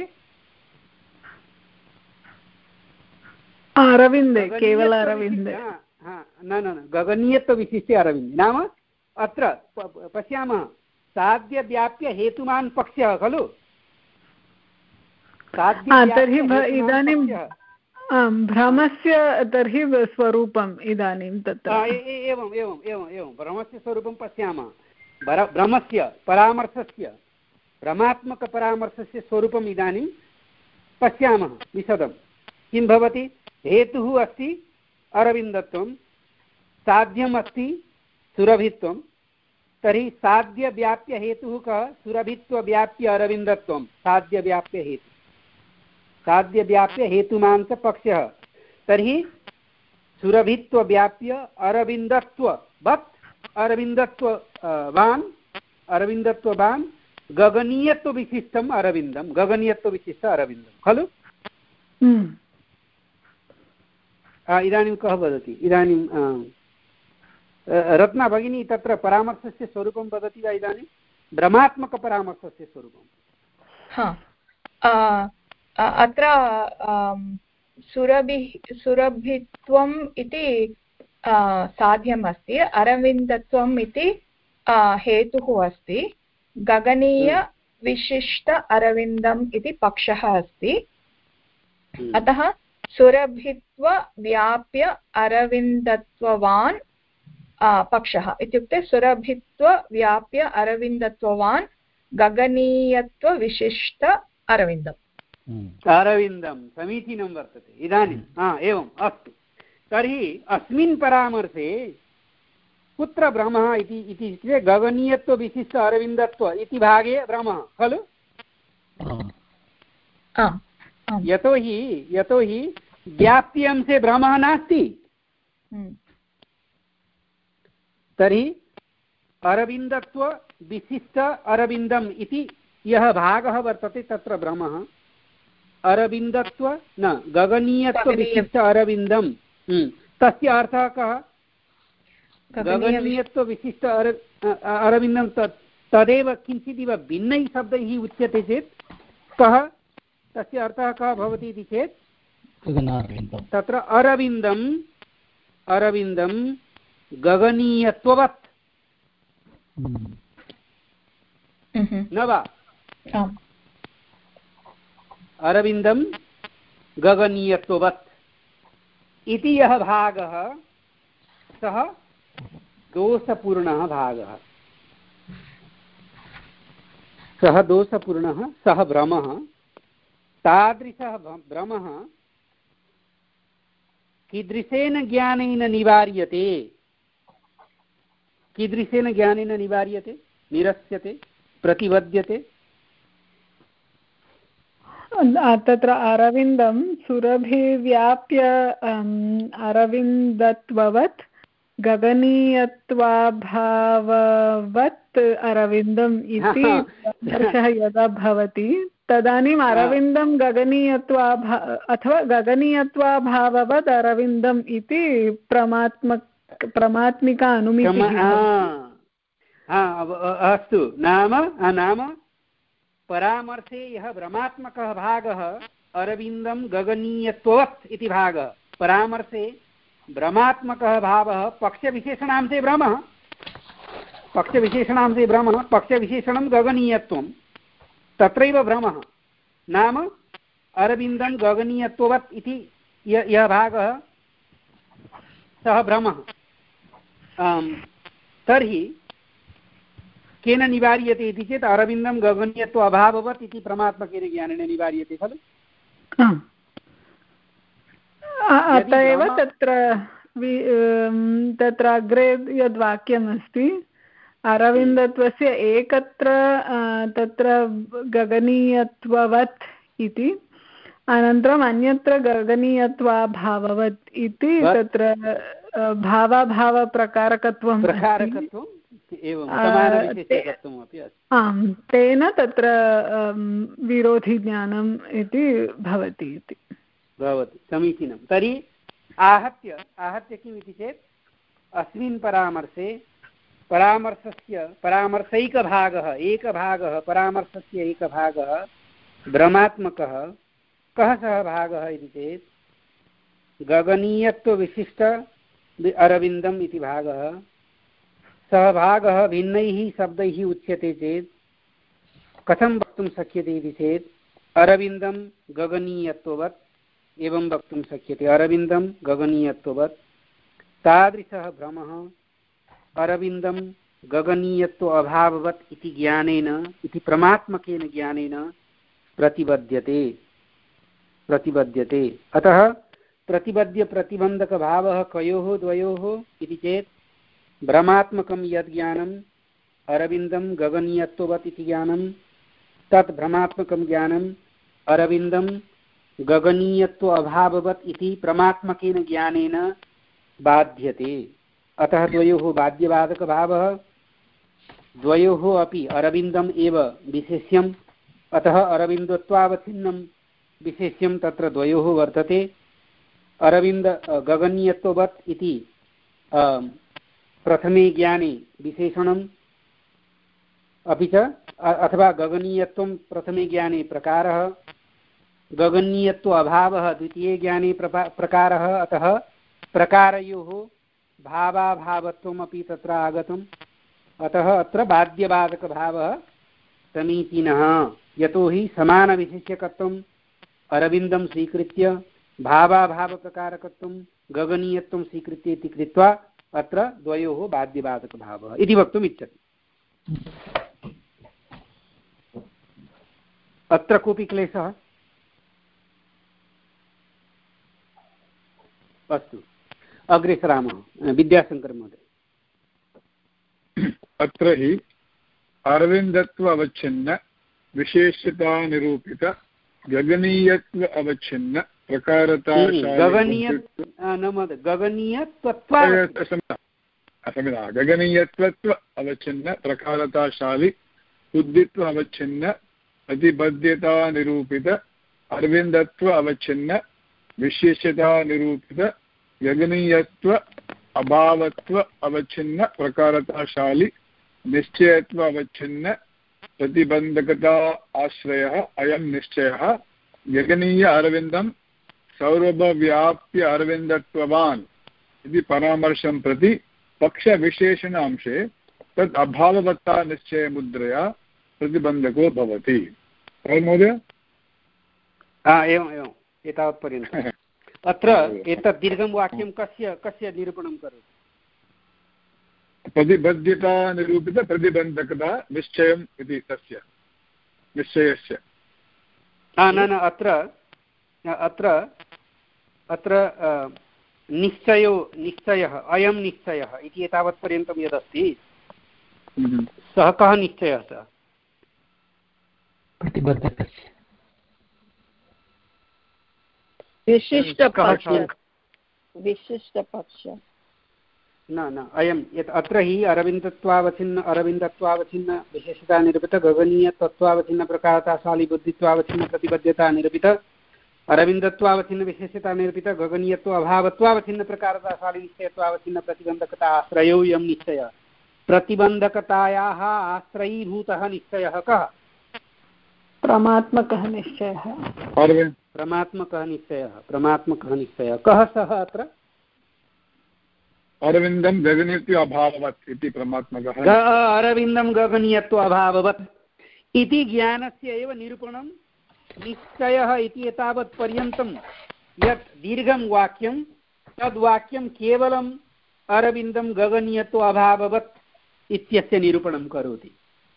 अरविन्दे, केवल अरविन्दे। न न गगनीयत्वविशिष्टे अरविन्दे नाम अत्र पश्यामः, साध्यव्याप्य हेतुमान् पक्षः खलु। तर्हि इदानीं भ्रमस्य तर्हि स्वरूपम् इदानीं तत्र एवम् एवम् एवम् एवं भ्रमस्य स्वरूपं पश्यामः। भ्रमस्य परामर्शस्य भ्रमात्मकपरामर्शस्य स्वरूपम् इदानीं पश्यामः विशदं। किं भवति, हेतुः अस्ति अरविन्दत्वं, साध्यम् अस्ति सुरभित्वं। तर्हि साध्यव्याप्य हेतुः कः, सुरभित्वव्याप्य अरविन्दत्वं। साध्यव्याप्य हेतु साध्यव्याप्य हेतुमांस पक्षः। तर्हि सुरभित्वव्याप्य अरविन्दत्ववत् अरविन्दत्ववान् अरविन्दत्ववान् गगनीयत्वविशिष्टम् अरविन्दं गगनीयत्वविशिष्ट अरविन्दं खलु। इदानीं कः वदति, इदानीं रत्ना भगिनी तत्र परामर्शस्य स्वरूपं वदति वा, इदानीं भ्रमात्मकपरामर्शस्य स्वरूपं। हा अत्र सुरभि सुरभित्वम् इति साध्यम् अस्ति, अरविन्दत्वम् इति हेतुः अस्ति, गगनीय विशिष्ट अरविन्दम् इति पक्षः अस्ति। अतः सुरभित्व व्याप्य अरविन्दत्ववान् पक्षः इत्युक्ते सुरभित्व व्याप्य अरविन्दत्ववान् गगनीयत्व विशिष्ट अरविन्दम्। अरविन्दं समीचीनं वर्तते। इदानीं हा एवम् अस्तु। तर्हि अस्मिन् परामर्शे कुत्र भ्रमः इति इति गगनीयत्वविशिष्ट अरविन्दत्व इति भागे भ्रमः खलु। यतोहि यतोहि व्याप्त्यंशे भ्रमः नास्ति। तर्हि अरविन्दत्वविशिष्ट अरविन्दम् इति यः भागः वर्तते तत्र भ्रमः। अरविन्दत्व न गगनीयत्वविशिष्ट अरविन्दं तस्य अर्थः कः? गगनीयत्वविशिष्ट अर अरविन्दं तदेव किञ्चिदिव भिन्नैः शब्दैः उच्यते चेत् कः तस्य अर्थः कः भवति इति चेत् तत्र अरविन्दम् अरविन्दं गगनीयत्ववत् न वा? अरविन्दं गगनीयत्ववत् इति यः भागः सः दोषपूर्णः भागः, सः दोषपूर्णः, सः भ्रमः। तादृशः भ्रमः कीदृशेन ज्ञानेन निवार्यते? कीदृशेन ज्ञानेन निवार्यते, निरस्यते, प्रतिवद्यते? तत्र अरविन्दं सुरभिव्याप्य अरविन्दत्ववत् गगनीयत्वाभाववत् अरविन्दम् इति स्पर्शः यदा भवति तदानीम् अरविन्दं गगनीयत्वाभा अथवा गगनीयत्वाभाववत् अरविन्दम् इति परमात्मक परमात्मिका अनुमितिः। अस्तु, नाम नाम परामर्शे यः भ्रमात्मकः भागः अरविन्दं गगनीयत्ववत् इति भागः, परामर्शे भ्रमात्मकः भावः पक्षविशेषणांशे भ्रमः, पक्षविशेषणांशे भ्रमः, पक्षविशेषणं गगनीयत्वं, तत्रैव भ्रमः। नाम अरविन्दं गगनीयत्ववत् इति यः भागः सः भ्रमः। तर्हि केन निवार्यते इति चेत् अरविन्दं गगनीयत्व अभाववत् इति परमात्मकेन ज्ञानेन निवार्यते खलु। अत एव तत्र तत्र अग्रे यद्वाक्यम् अस्ति अरविन्दत्वस्य एकत्र तत्र गगनीयत्ववत् इति, अनन्तरम् अन्यत्र गगनीयत्वाभाववत् इति तत्र भावाभावप्रकारकत्वं प्रकारकत्वं आम्, तेन तत्र विरोधिज्ञानम् इति भवति इति भवति। समीचीनं। तर्हि आहत्य आहत्य किम् इति चेत् अस्मिन् परामर्शे परामर्शस्य परामर्शैकभागः एकभागः परामर्शस्य एकभागः भ्रमात्मकः। कः सः भागः इति चेत् गगनीयत्वविशिष्ट अरविन्दम् इति भागः। सः भागः भिन्नैः शब्दैः उच्यते चेत् कथं वक्तुं शक्यते इति चेत् अरविन्दं गगनीयत्ववत् एवं वक्तुं शक्यते, अरविन्दं गगनीयत्ववत्। तादृशः भ्रमः अरविन्दं गगनीयत्व अभाववत् इति ज्ञानेन इति परमात्मकेन ज्ञानेन प्रतिबध्यते प्रतिबध्यते अतः प्रतिबद्य प्रतिबन्धकभावः कयोः द्वयोः इति चेत् भ्रमात्मकं यद् ज्ञानम् अरविन्दं गगनीयत्ववत् इति ज्ञानं, तत् भ्रमात्मकं ज्ञानम् अरविन्दं गगनीयत्व अभाववत् इति परमात्मकेन ज्ञानेन बाध्यते। अतः द्वयोः बाध्यबाधकभावः, द्वयोः अपि अरविन्दम् एव विशेष्यम्, अतः अरविन्दत्वावच्छिन्नं विशेष्यं तत्र द्वयोः वर्तते। अरविन्द गगनीयत्ववत् इति प्रथमे ज्ञाने विशेषणम्, अपि च अथवा गगनीयत्वं प्रथमे ज्ञाने प्रकारः, गगनीयत्व अभावः द्वितीये ज्ञाने प्रकारः। अतः प्रकारयोः भावाभावत्वम् अपि तत्र आगतम्। अतः अत्र बाध्यबाधकभावः समीचीनः, यतोहि समानविशिष्यकत्वम् अरविन्दं स्वीकृत्य भावाभावप्रकारकत्वं गगनीयत्वं स्वीकृत्य इति कृत्वा अत्र द्वयोः बाध्यबाधकभावः इति वक्तुम् इच्छति। अत्र कोऽपि क्लेशः? अस्तु, अग्रे सरामः। विद्याशङ्कर महोदय। अत्र हि अरविन्दत्व अवच्छिन्न विशेषतानिरूपित गगनीयत्व अवच्छिन्न प्रकारता गगनीय गगनीयत्व क्षम्यतां गगनीयत्वत्व अवच्छिन्न प्रकारताशाली बुद्धित्व अवच्छिन्न प्रतिबद्धता निरूपित अरविन्दत्व अवच्छिन्न विशेषता निरूपित गगनीयत्व अभावत्व अवच्छिन्न प्रकारताशाली निश्चयत्व अवच्छिन्न प्रतिबन्धकता आश्रयः अयं निश्चयः गगनीय अरविन्दं सौरभव्याप्य अरविन्दत्ववान् इति परामर्शं प्रति पक्षविशेषण अंशे तद् अभाववत्ता निश्चयमुद्रया प्रतिबन्धको भवति। महोदय एवम् एवम् एतावत्पर्यन्तम् अत्र एतत् दीर्घं वाक्यं कस्य कस्य निरूपणं करोति? प्रतिबद्धता निरूपित प्रतिबन्धकता निश्चयम् इति तस्य निश्चयस्य न न अत्र अत्र अत्र निश्चयो निश्चयः अयं निश्चयः इति एतावत्पर्यन्तं यदस्ति सः कः निश्चयः? सः प्रतिबद्धकस्य विशिष्टपक्ष विशिष्टपक्ष न न अयं यत् अत्र हि अरविन्दत्वावच्छिन्न अरविन्दत्वावच्छिन्न विशेषता निरूपित गगनीय तत्त्वावच्छिन्न प्रकारताशाली बुद्धित्वावच्छिन्न प्रतिबद्धता निरूपित अरविन्दत्वावच्छिन्न विशेषता निरूपित गगनीयत्व अभावत्वावच्छिन्न प्रकारताशाली निश्चयत्वावच्छिन्न प्रतिबन्धकता आश्रयोऽयं निश्चयः। प्रतिबन्धकतायाः आश्रयीभूतः निश्चयः कः? परमात्मकः निश्चयः। परमात्मकः निश्चयः परमात्मकः निश्चयः कः सः? अत्र अरविन्दं गगनीयत्व अभाववत् इति परमात्मकः अरविन्दं गगनीयत्व अभाववत् इति ज्ञानस्य एव निरूपणं निश्चयः इति एतावत् पर्यन्तं यत् दीर्घं वाक्यं तद्वाक्यं केवलम् अरविन्दं गगनीयत्व अभाववत् इत्यस्य निरूपणं करोति।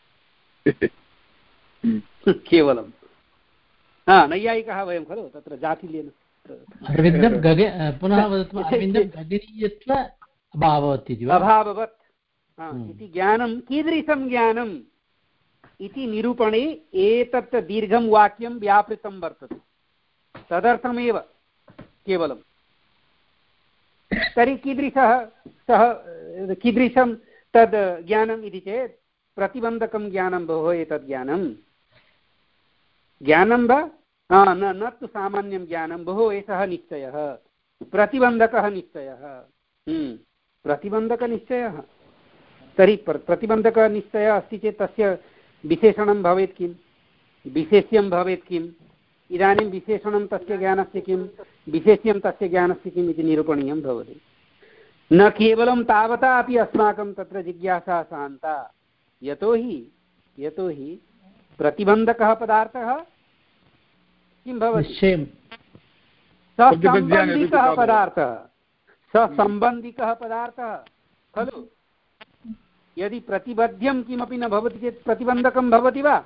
केवलं हा नैयायिकः वयं खलु तत्र जातिलेन अरविन्दं गग पुनः वदतु अरविन्दं गगनीयत्व अभाववत् इति अभाववत् इति ज्ञानं कीदृशं ज्ञानम् इति निरूपणे एतत् दीर्घं वाक्यं व्यापृतं वर्तते तदर्थमेव केवलं। तर्हि कीदृशः सः कीदृशं तद् ज्ञानम् इति चेत् प्रतिबन्धकं ज्ञानं भोः एतद् ज्ञानं ज्ञानं वा न न तु सामान्यं ज्ञानं भोः एषः निश्चयः प्रतिबन्धकः निश्चयः प्रतिबन्धकनिश्चयः। तर्हि प्रतिबन्धकनिश्चयः अस्ति चेत् तस्य विशेषणं भवेत् किं विशेष्यं भवेत् किम् इदानीं विशेषणं तस्य ज्ञानस्य किं विशेष्यं तस्य ज्ञानस्य किम् इति निरूपणीयं भवति। न केवलं तावता अपि अस्माकं तत्र जिज्ञासा शान्ता यतोहि यतोहि प्रतिबन्धकः पदार्थः किं भवति ससम्बन्धिकः पदार्थः ससम्बन्धिकः पदार्थः खलु। यदि प्रतिबध्यं किमपि न भवति चेत् प्रतिबन्धकं भवति वा?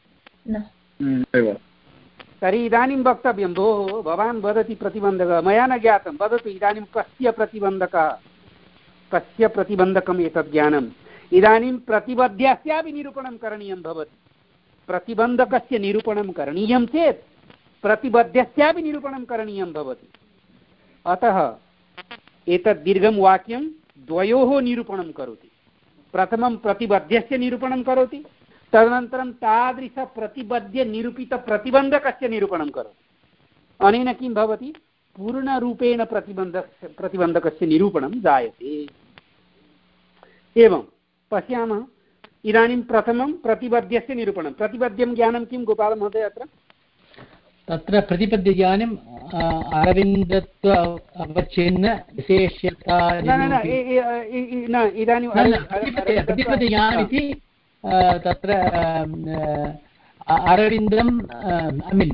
तर्हि इदानीं वक्तव्यं भोः भवान् वदति प्रतिबन्धकः मया न ज्ञातं वदतु इदानीं कस्य प्रतिबन्धकः कस्य प्रतिबन्धकम् एतत् ज्ञानम्? इदानीं प्रतिबद्धस्यापि निरूपणं करणीयं भवति। प्रतिबन्धकस्य निरूपणं करणीयं चेत् प्रतिबद्धस्यापि निरूपणं करणीयं भवति। अतः एतत् दीर्घं वाक्यं द्वयोः निरूपणं करोति। प्रथमं प्रतिबद्धस्य निरूपणं करोति तदनन्तरं तादृशप्रतिबध्यनिरूपितप्रतिबन्धकस्य निरूपणं करोति। अनेन किं भवति पूर्णरूपेण प्रतिबन्ध प्रतिबन्धकस्य निरूपणं जायते। एवं पश्यामः इदानीं प्रथमं प्रतिबद्धस्य निरूपणं प्रतिबद्धं ज्ञानं किं गोपालमहोदय? अत्र तत्र प्रतिपद्यज्ञानम् अरविन्दत्व अवच्छिन्न विशेष्यता इदानीं प्रतिपद्यज्ञानमिति तत्र अरविन्दम् ऐ मीन्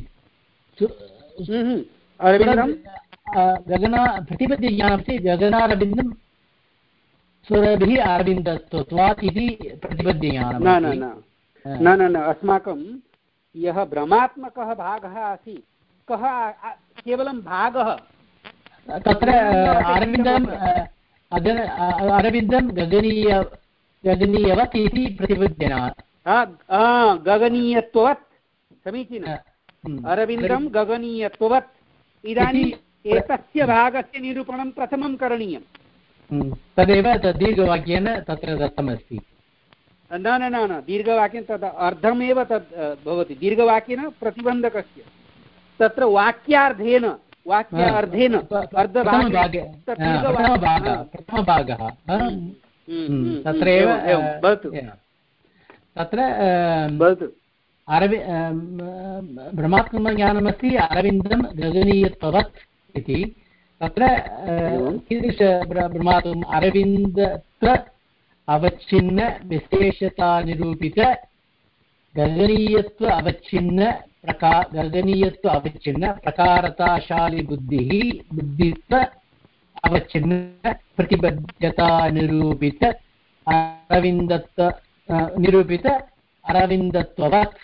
अरविन्दं गगना प्रतिपद्यज्ञानमस्ति गगनारविन्दं सुरभिः अरविन्दत्वात् इति प्रतिपद्यज्ञानं न न न न न अस्माकं यः भ्रमात्मकः भागः आसीत् कः केवलं भागः तत्र अरविन्दम् अरविन्दं गगनीय गगनीयवत् इति प्रतिपद्यते गगनीयत्ववत् समीचीनम् अरविन्दं गगनीयत्ववत्। इदानीम् एतस्य भागस्य निरूपणं प्रथमं करणीयं तदेव दीर्घवाक्येन तत्र दत्तमस्ति। न न न न दीर्घवाक्येन तद् अर्धमेव तद् भवति। दीर्घवाक्येन प्रतिबन्धकस्य तत्र वाक्यार्धेन वाक्यार्धेन प्रथमभागः तत्रैव भवतु तत्र अरवि ब्रह्मात्मज्ञानमस्ति अरविन्दं गगनीयत्ववत् इति। तत्र कीदृश ब्रह्मात्म अरविन्दत्व अवच्छिन्न विशेषतानिरूपित गगनीयत्व अवच्छिन्न प्रका गगनीयत्व अवच्छिन्न प्रकारताशाली बुद्धिः बुद्धित्व अवच्छिन्न प्रतिबद्धतानिरूपित अरविन्दत्व निरूपित अरविन्दत्ववत्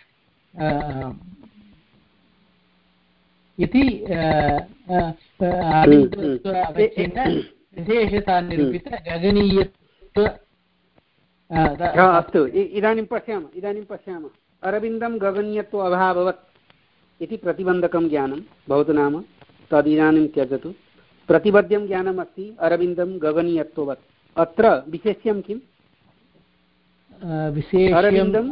इति अरविन्दत्व अवच्छिन्न विशेषतानिरूपित गगनीयत्व। अस्तु इदानीं पश्यामः इदानीं पश्यामः अरविन्दं गगनीयत्व अभाववत् इति प्रतिबन्धकं ज्ञानं भवतु नाम तद् इदानीं त्यजतु। प्रतिबद्ध्यं ज्ञानम् अस्ति अरविन्दं गगनीयत्ववत्। अत्र विशेष्यं किम्? अरविन्दं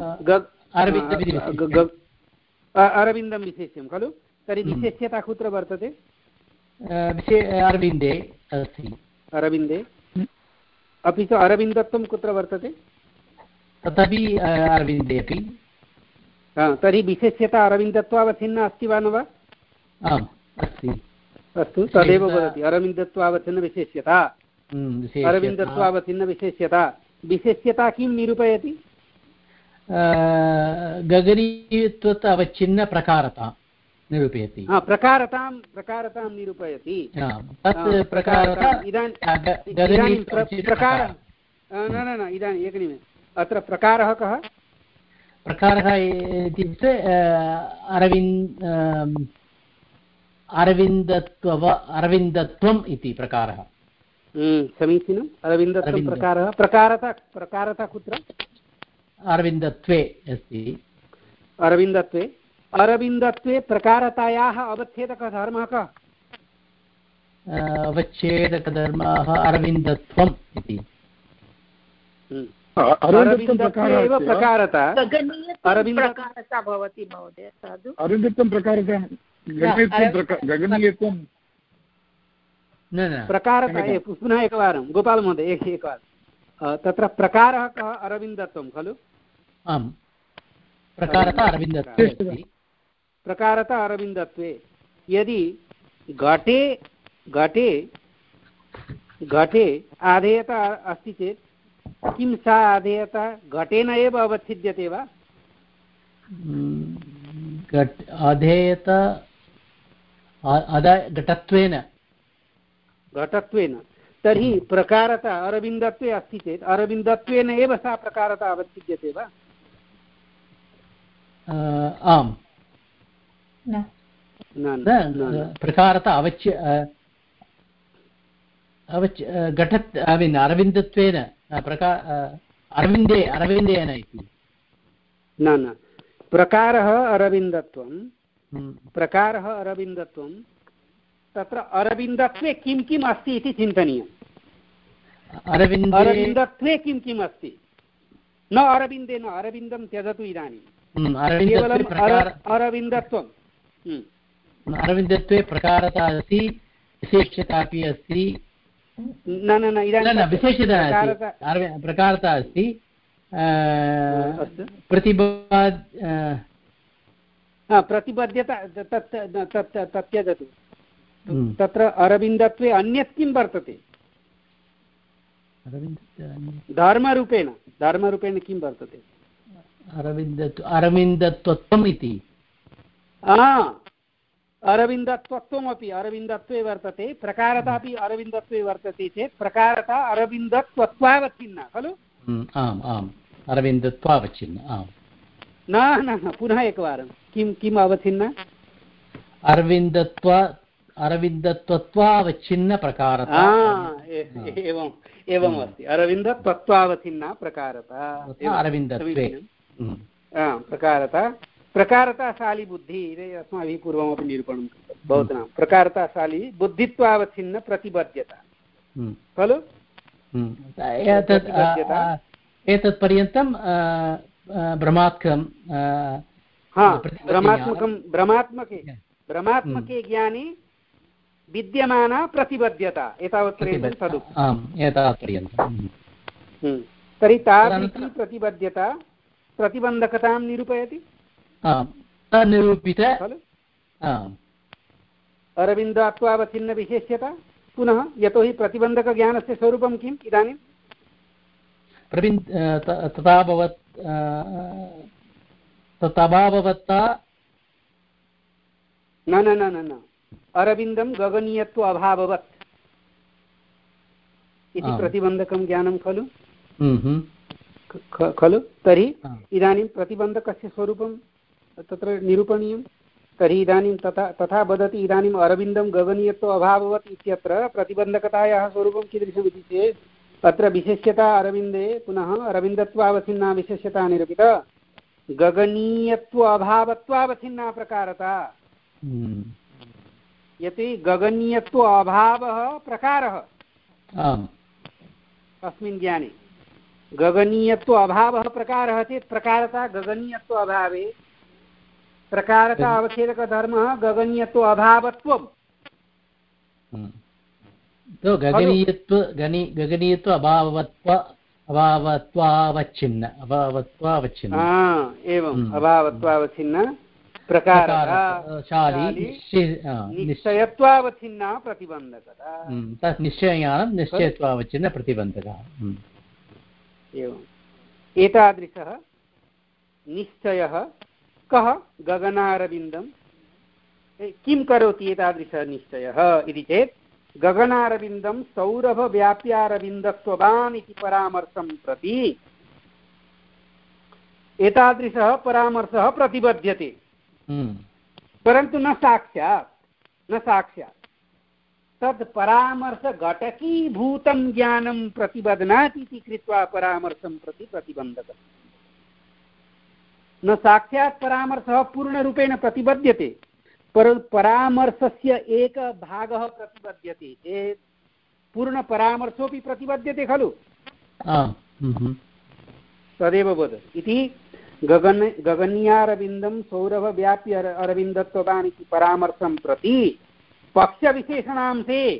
अरविन्दं विशेष्यं खलु? तर्हि विशेष्यता कुत्र वर्तते? अरविन्दे अस्ति। अरविन्दे अपि च अरविन्दत्वं कुत्र वर्तते? तदपि अरविन्दे अपि। तर्हि विशेष्यता अरविन्दत्वावच्छिन्ना अस्ति वा न वा? आम् अस्ति। अस्तु तदेव वदति अरविन्दत्वावच्छिन्न विशेष्यता। अरविन्दत्वावच्छिन्न विशेष्यता विशेष्यता किं निरूपयति? गगनीयत्वत् अवच्छिन्न प्रकारता निरूपयति। प्रकारतां प्रकारतां निरूपयति। तत् प्रकारता इदानीं प्रकारः न न न इदानीम् एकनिमेषम् अत्र प्रकारः कः? प्रकारः इत्युक्ते अरविन्द अरविन्दत्व अरविन्दत्वम् इति प्रकारः। समीचीनम्। अरविन्दत्वं प्रकारः। प्रकारता प्रकारता कुत्र? अरविन्दत्वे अस्ति। अरविन्दत्वे अरविन्दत्वे प्रकारतायाः अवच्छेदकधर्मः कः? अवच्छेदकधर्मः अरविन्दत्वम् इति। अरविन्दत्वे एव प्रकारता प्रकारता भवति महोदय। साधु अरविन्दत्वं प्रकारता गगनीयत्वं न न प्रकारता पुनः एकवारं गोपाल महोदय एक एकवारं तत्र प्रकारः कः? अरविन्दत्वं खलु? आम् प्रकारता अरविन्दत्वे। प्रकारता अरविन्दत्वे यदि घटे घटे घटे आधेयता अस्ति चेत् किं सा आधेयता घटेन एव अवच्छिद्यते वा? आधेयता घटत्वेन घटत्वेन। तर्हि प्रकारता अरविन्दत्वे अस्ति चेत् अरविन्दत्वेन एव सा प्रकारता अवच्छिद्यते वा? आम् प्रकारता अवच्य अवच्य घटत् ऐ मीन् अरविन्दत्वेन प्रकार अरविन्दे अरविन्देन इति न न प्रकारः अरविन्दत्वं प्रकारः अरविन्दत्वं तत्र अरविन्दत्वे किं किम् अस्ति इति चिन्तनीयम्। अरविन्दत्वे किं किम् अस्ति? न अरविन्दे न अरविन्दं त्यजतु इदानीं केवलम् अरविन्दत्वं। अरविन्दत्वे प्रकारता अस्ति विशेष्यता अपि अस्ति। न न न इदानीं विशेषता प्रकारता अस्ति प्रतिबद्ध प्रतिबद्धता तत् त्यजतु। तत्र अरविन्दत्वे अन्यत् किं वर्तते? धर्मरूपेण धर्मरूपेण किं वर्तते? अरविन्दत्व अरविन्दत्वम् इति। अरविन्दत्वमपि अरविन्दत्वे वर्तते। प्रकारता अपि अरविन्दत्वे वर्तते चेत् प्रकारता अरविन्दत्वत्वावच्छिन्ना खलु? आम् आम् अरविन्दत्वावच्छिन्न। आम् न न पुनः एकवारं किं किम् अवच्छिन्न? अरविन्दत्व अरविन्दत्वत्वावच्छिन्न प्रकारता। एवम् एवम् अस्ति अरविन्दत्वत्वावच्छिन्ना प्रकारता अरविन्दत्वे प्रकारता प्रकारताशाली बुद्धि अस्माभिः पूर्वमपि निरूपणं कृतं भवतु नाम प्रकारताशाली बुद्धित्वावच्छिन्न प्रतिबद्धता खलु? एतत् पर्यन्तं भ्रमात्मकं भ्रमात्मकं भ्रमात्मके भ्रमात्मके ज्ञाने विद्यमाना प्रतिबद्ध्यता एतावत्पर्यन्तं तदुक्तम् आम् एतावत्पर्यन्तं तर्हि तादृशी प्रतिबद्ध्यता प्रतिबन्धकतां निरूपयति निरूपित अरविन्दात्वावच्छिन्नविशेष्यता पुनः यतोहि प्रतिबन्धकज्ञानस्य स्वरूपं किम् इदानीं तथाभवत् तथाभाववत्ता न न न न अरविन्दं गगनीयत्व अभाववत् इति प्रतिबन्धकं ज्ञानं खलु खलु तर्हि इदानीं प्रतिबन्धकस्य स्वरूपं तत्र निरूपणीयं तर्हि इदानीं तथा तथा वदति इदानीम् अरविन्दं गगनीयत्व अभाववत् इत्यत्र प्रतिबन्धकतायाः स्वरूपं कीदृशमिति चेत् अत्र विशेष्यता अरविन्दे पुनः अरविन्दत्वावच्छिन्ना विशेष्यता निरूपिता गगनीयत्व अभावत्वावच्छिन्ना प्रकारता यत् गगनीयत्व अभावः प्रकारः अस्मिन् ज्ञाने गगनीयत्व अभावः प्रकारः चेत् प्रकारता गगनीयत्व अभावे प्रकारता अवच्छेदकधर्मः गगनीयत्व अभावत्वम् तो गगनीयत्व गगनीयत्व अभावत्व अभावत्वावच्छिन्न अभावत्वावच्छिन्न एवं अभावत्वावच्छिन्न प्रकारशाली निश्चयत्वावच्छिन्ना प्रतिबन्धकता तत् निश्चयज्ञानं निश्चयत्वावच्छिन्न प्रतिबन्धकः एवम् एतादृशः निश्चयः कः गगनारविन्दं किं करोति एतादृशः निश्चयः इति चेत् गगनारविन्दं सौरभव्याप्यारविन्दत्ववान् इति परामर्शं प्रति एतादृशः परामर्शः प्रतिबध्यते परन्तु न साक्षात् न साक्षात् तद् परामर्शघटकीभूतं ज्ञानं प्रतिबध्नाति इति कृत्वा परामर्शं प्रति प्रतिबन्धकः न साक्षात् परामर्शः पूर्णरूपेण प्रतिबध्यते परन्तु परामर्शस्य एकः भागः प्रतिबध्यते चेत् पूर्णपरामर्शोऽपि प्रतिबध्यते खलु तदेव वद इति गगन गगनीयारविन्दं सौरभव्याप्य अरविन्दत्ववान् इति परामर्शं प्रति पक्षविशेषणांशे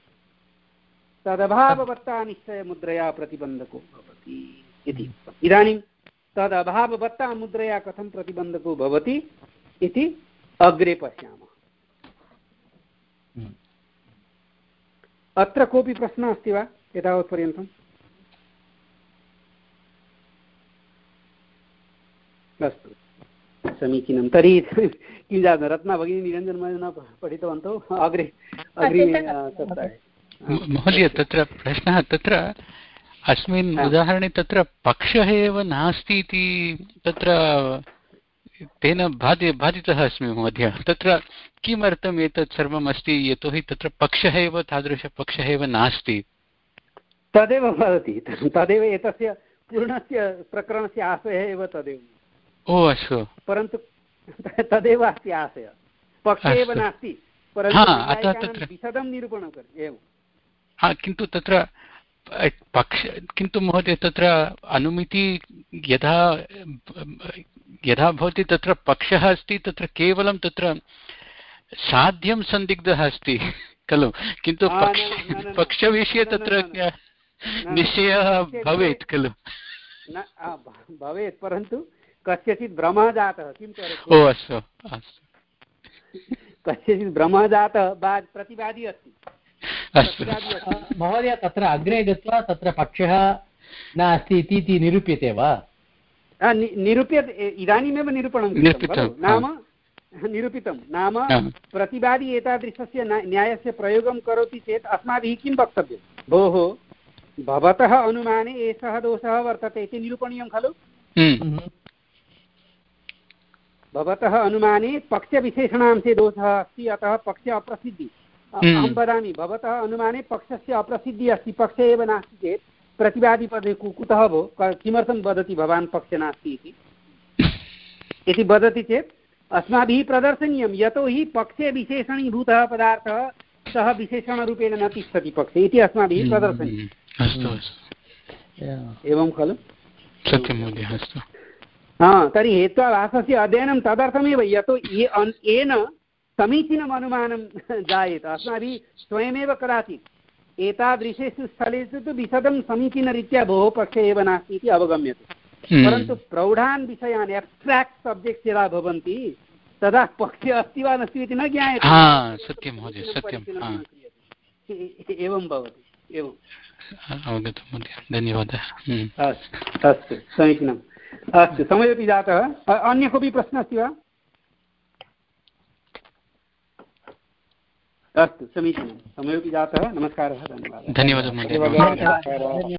तदभाववत्ता निश्चयमुद्रया प्रतिबन्धको भवति इति इदानीं तदभाववत्ता मुद्रया कथं प्रतिबन्धको भवति इति अग्रे पश्यामः। अत्र कोऽपि प्रश्नः अस्ति वा एतावत्पर्यन्तम्? अस्तु समीचीनं तर्हि किं जातं रत्ना भगिनी निरञ्जनमहोदय न पठितवन्तौ अग्रे अग्रिमे सप्ताहे महोदय तत्र प्रश्नः तत्र अस्मिन् उदाहरणे तत्र पक्षः एव नास्ति इति तत्र तेन बाधि बाधितः अस्मि महोदय तत्र किमर्थम् एतत् सर्वम् अस्ति यतोहि तत्र पक्षः एव तादृशपक्षः एव नास्ति तदेव वदति तदेव एतस्य पूर्णस्य प्रकरणस्य आशयः एव तदेव ओ अस्तु परन्तु तदेव अस्ति आशयः पक्षः एव नास्ति परन्तु विशदं निरूपणं करोति एवं किन्तु तत्र पक्ष किन्तु महोदय तत्र अनुमिति यदा यदा भवति तत्र पक्षः अस्ति तत्र केवलं तत्र साध्यं सन्दिग्धः अस्ति खलु किन्तु पक्ष पक्षविषये तत्र निश्चयः भवेत् खलु भवेत् परन्तु कस्यचित् भ्रमः जातः किं करोति ओ अस्तु अस्तु कस्यचित् भ्रमः जातः प्रतिवादी अस्ति अस्तु महोदय तत्र अग्रे गत्वा तत्र पक्षः नास्ति इति निरूप्यते वा निरूप्यते इदानीमेव निरूपणं कृतं नाम निरूपितं नाम प्रतिवादी एतादृशस्य न्यायस्य प्रयोगं करोति चेत् अस्माभिः किं वक्तव्यं भोः भवतः अनुमाने एषः दोषः वर्तते इति निरूपणीयं खलु भवतः अनुमाने पक्षविशेषणांशे दोषः अस्ति अतः पक्ष अप्रसिद्धि अहं वदामि भवतः अनुमाने पक्षस्य अप्रसिद्धिः अस्ति पक्षे एव नास्ति चेत् प्रतिवादिपदे कुतः भो किमर्थं वदति भवान् पक्षे नास्ति इति इति वदति चेत् अस्माभिः प्रदर्शनीयं यतोहि पक्षे विशेषणीभूतः पदार्थः सः विशेषणरूपेण न तिष्ठति पक्षे इति अस्माभिः प्रदर्शनीयं अस्तु अस्तु एवं खलु सत्यं महोदय अस्तु हा तर्हि हेत्वाभासस्य अध्ययनं तदर्थमेव यतो येन समीचीनम् अनुमानं जायेत अस्माभिः स्वयमेव कदाचित् एतादृशेषु स्थलेषु तु विशदं समीचीनरीत्या भोः पक्षे एव नास्ति इति अवगम्यते परन्तु प्रौढान् विषयान् एब्स्ट्राक्ट् सब्जेक्ट्स् यदा भवन्ति तदा पक्षे अस्ति वा नास्ति इति न ज्ञायते सत्यं महोदय सत्यं एवं भवति एवं अवगतं महोदय धन्यवादः अस्तु अस्तु समीचीनम् अस्तु समयोपि जातः अन्य कोऽपि प्रश्नः अस्ति वा अस्तु समीचीनं समयोपि जातः नमस्कारः धन्यवादः धन्यवादः महोदय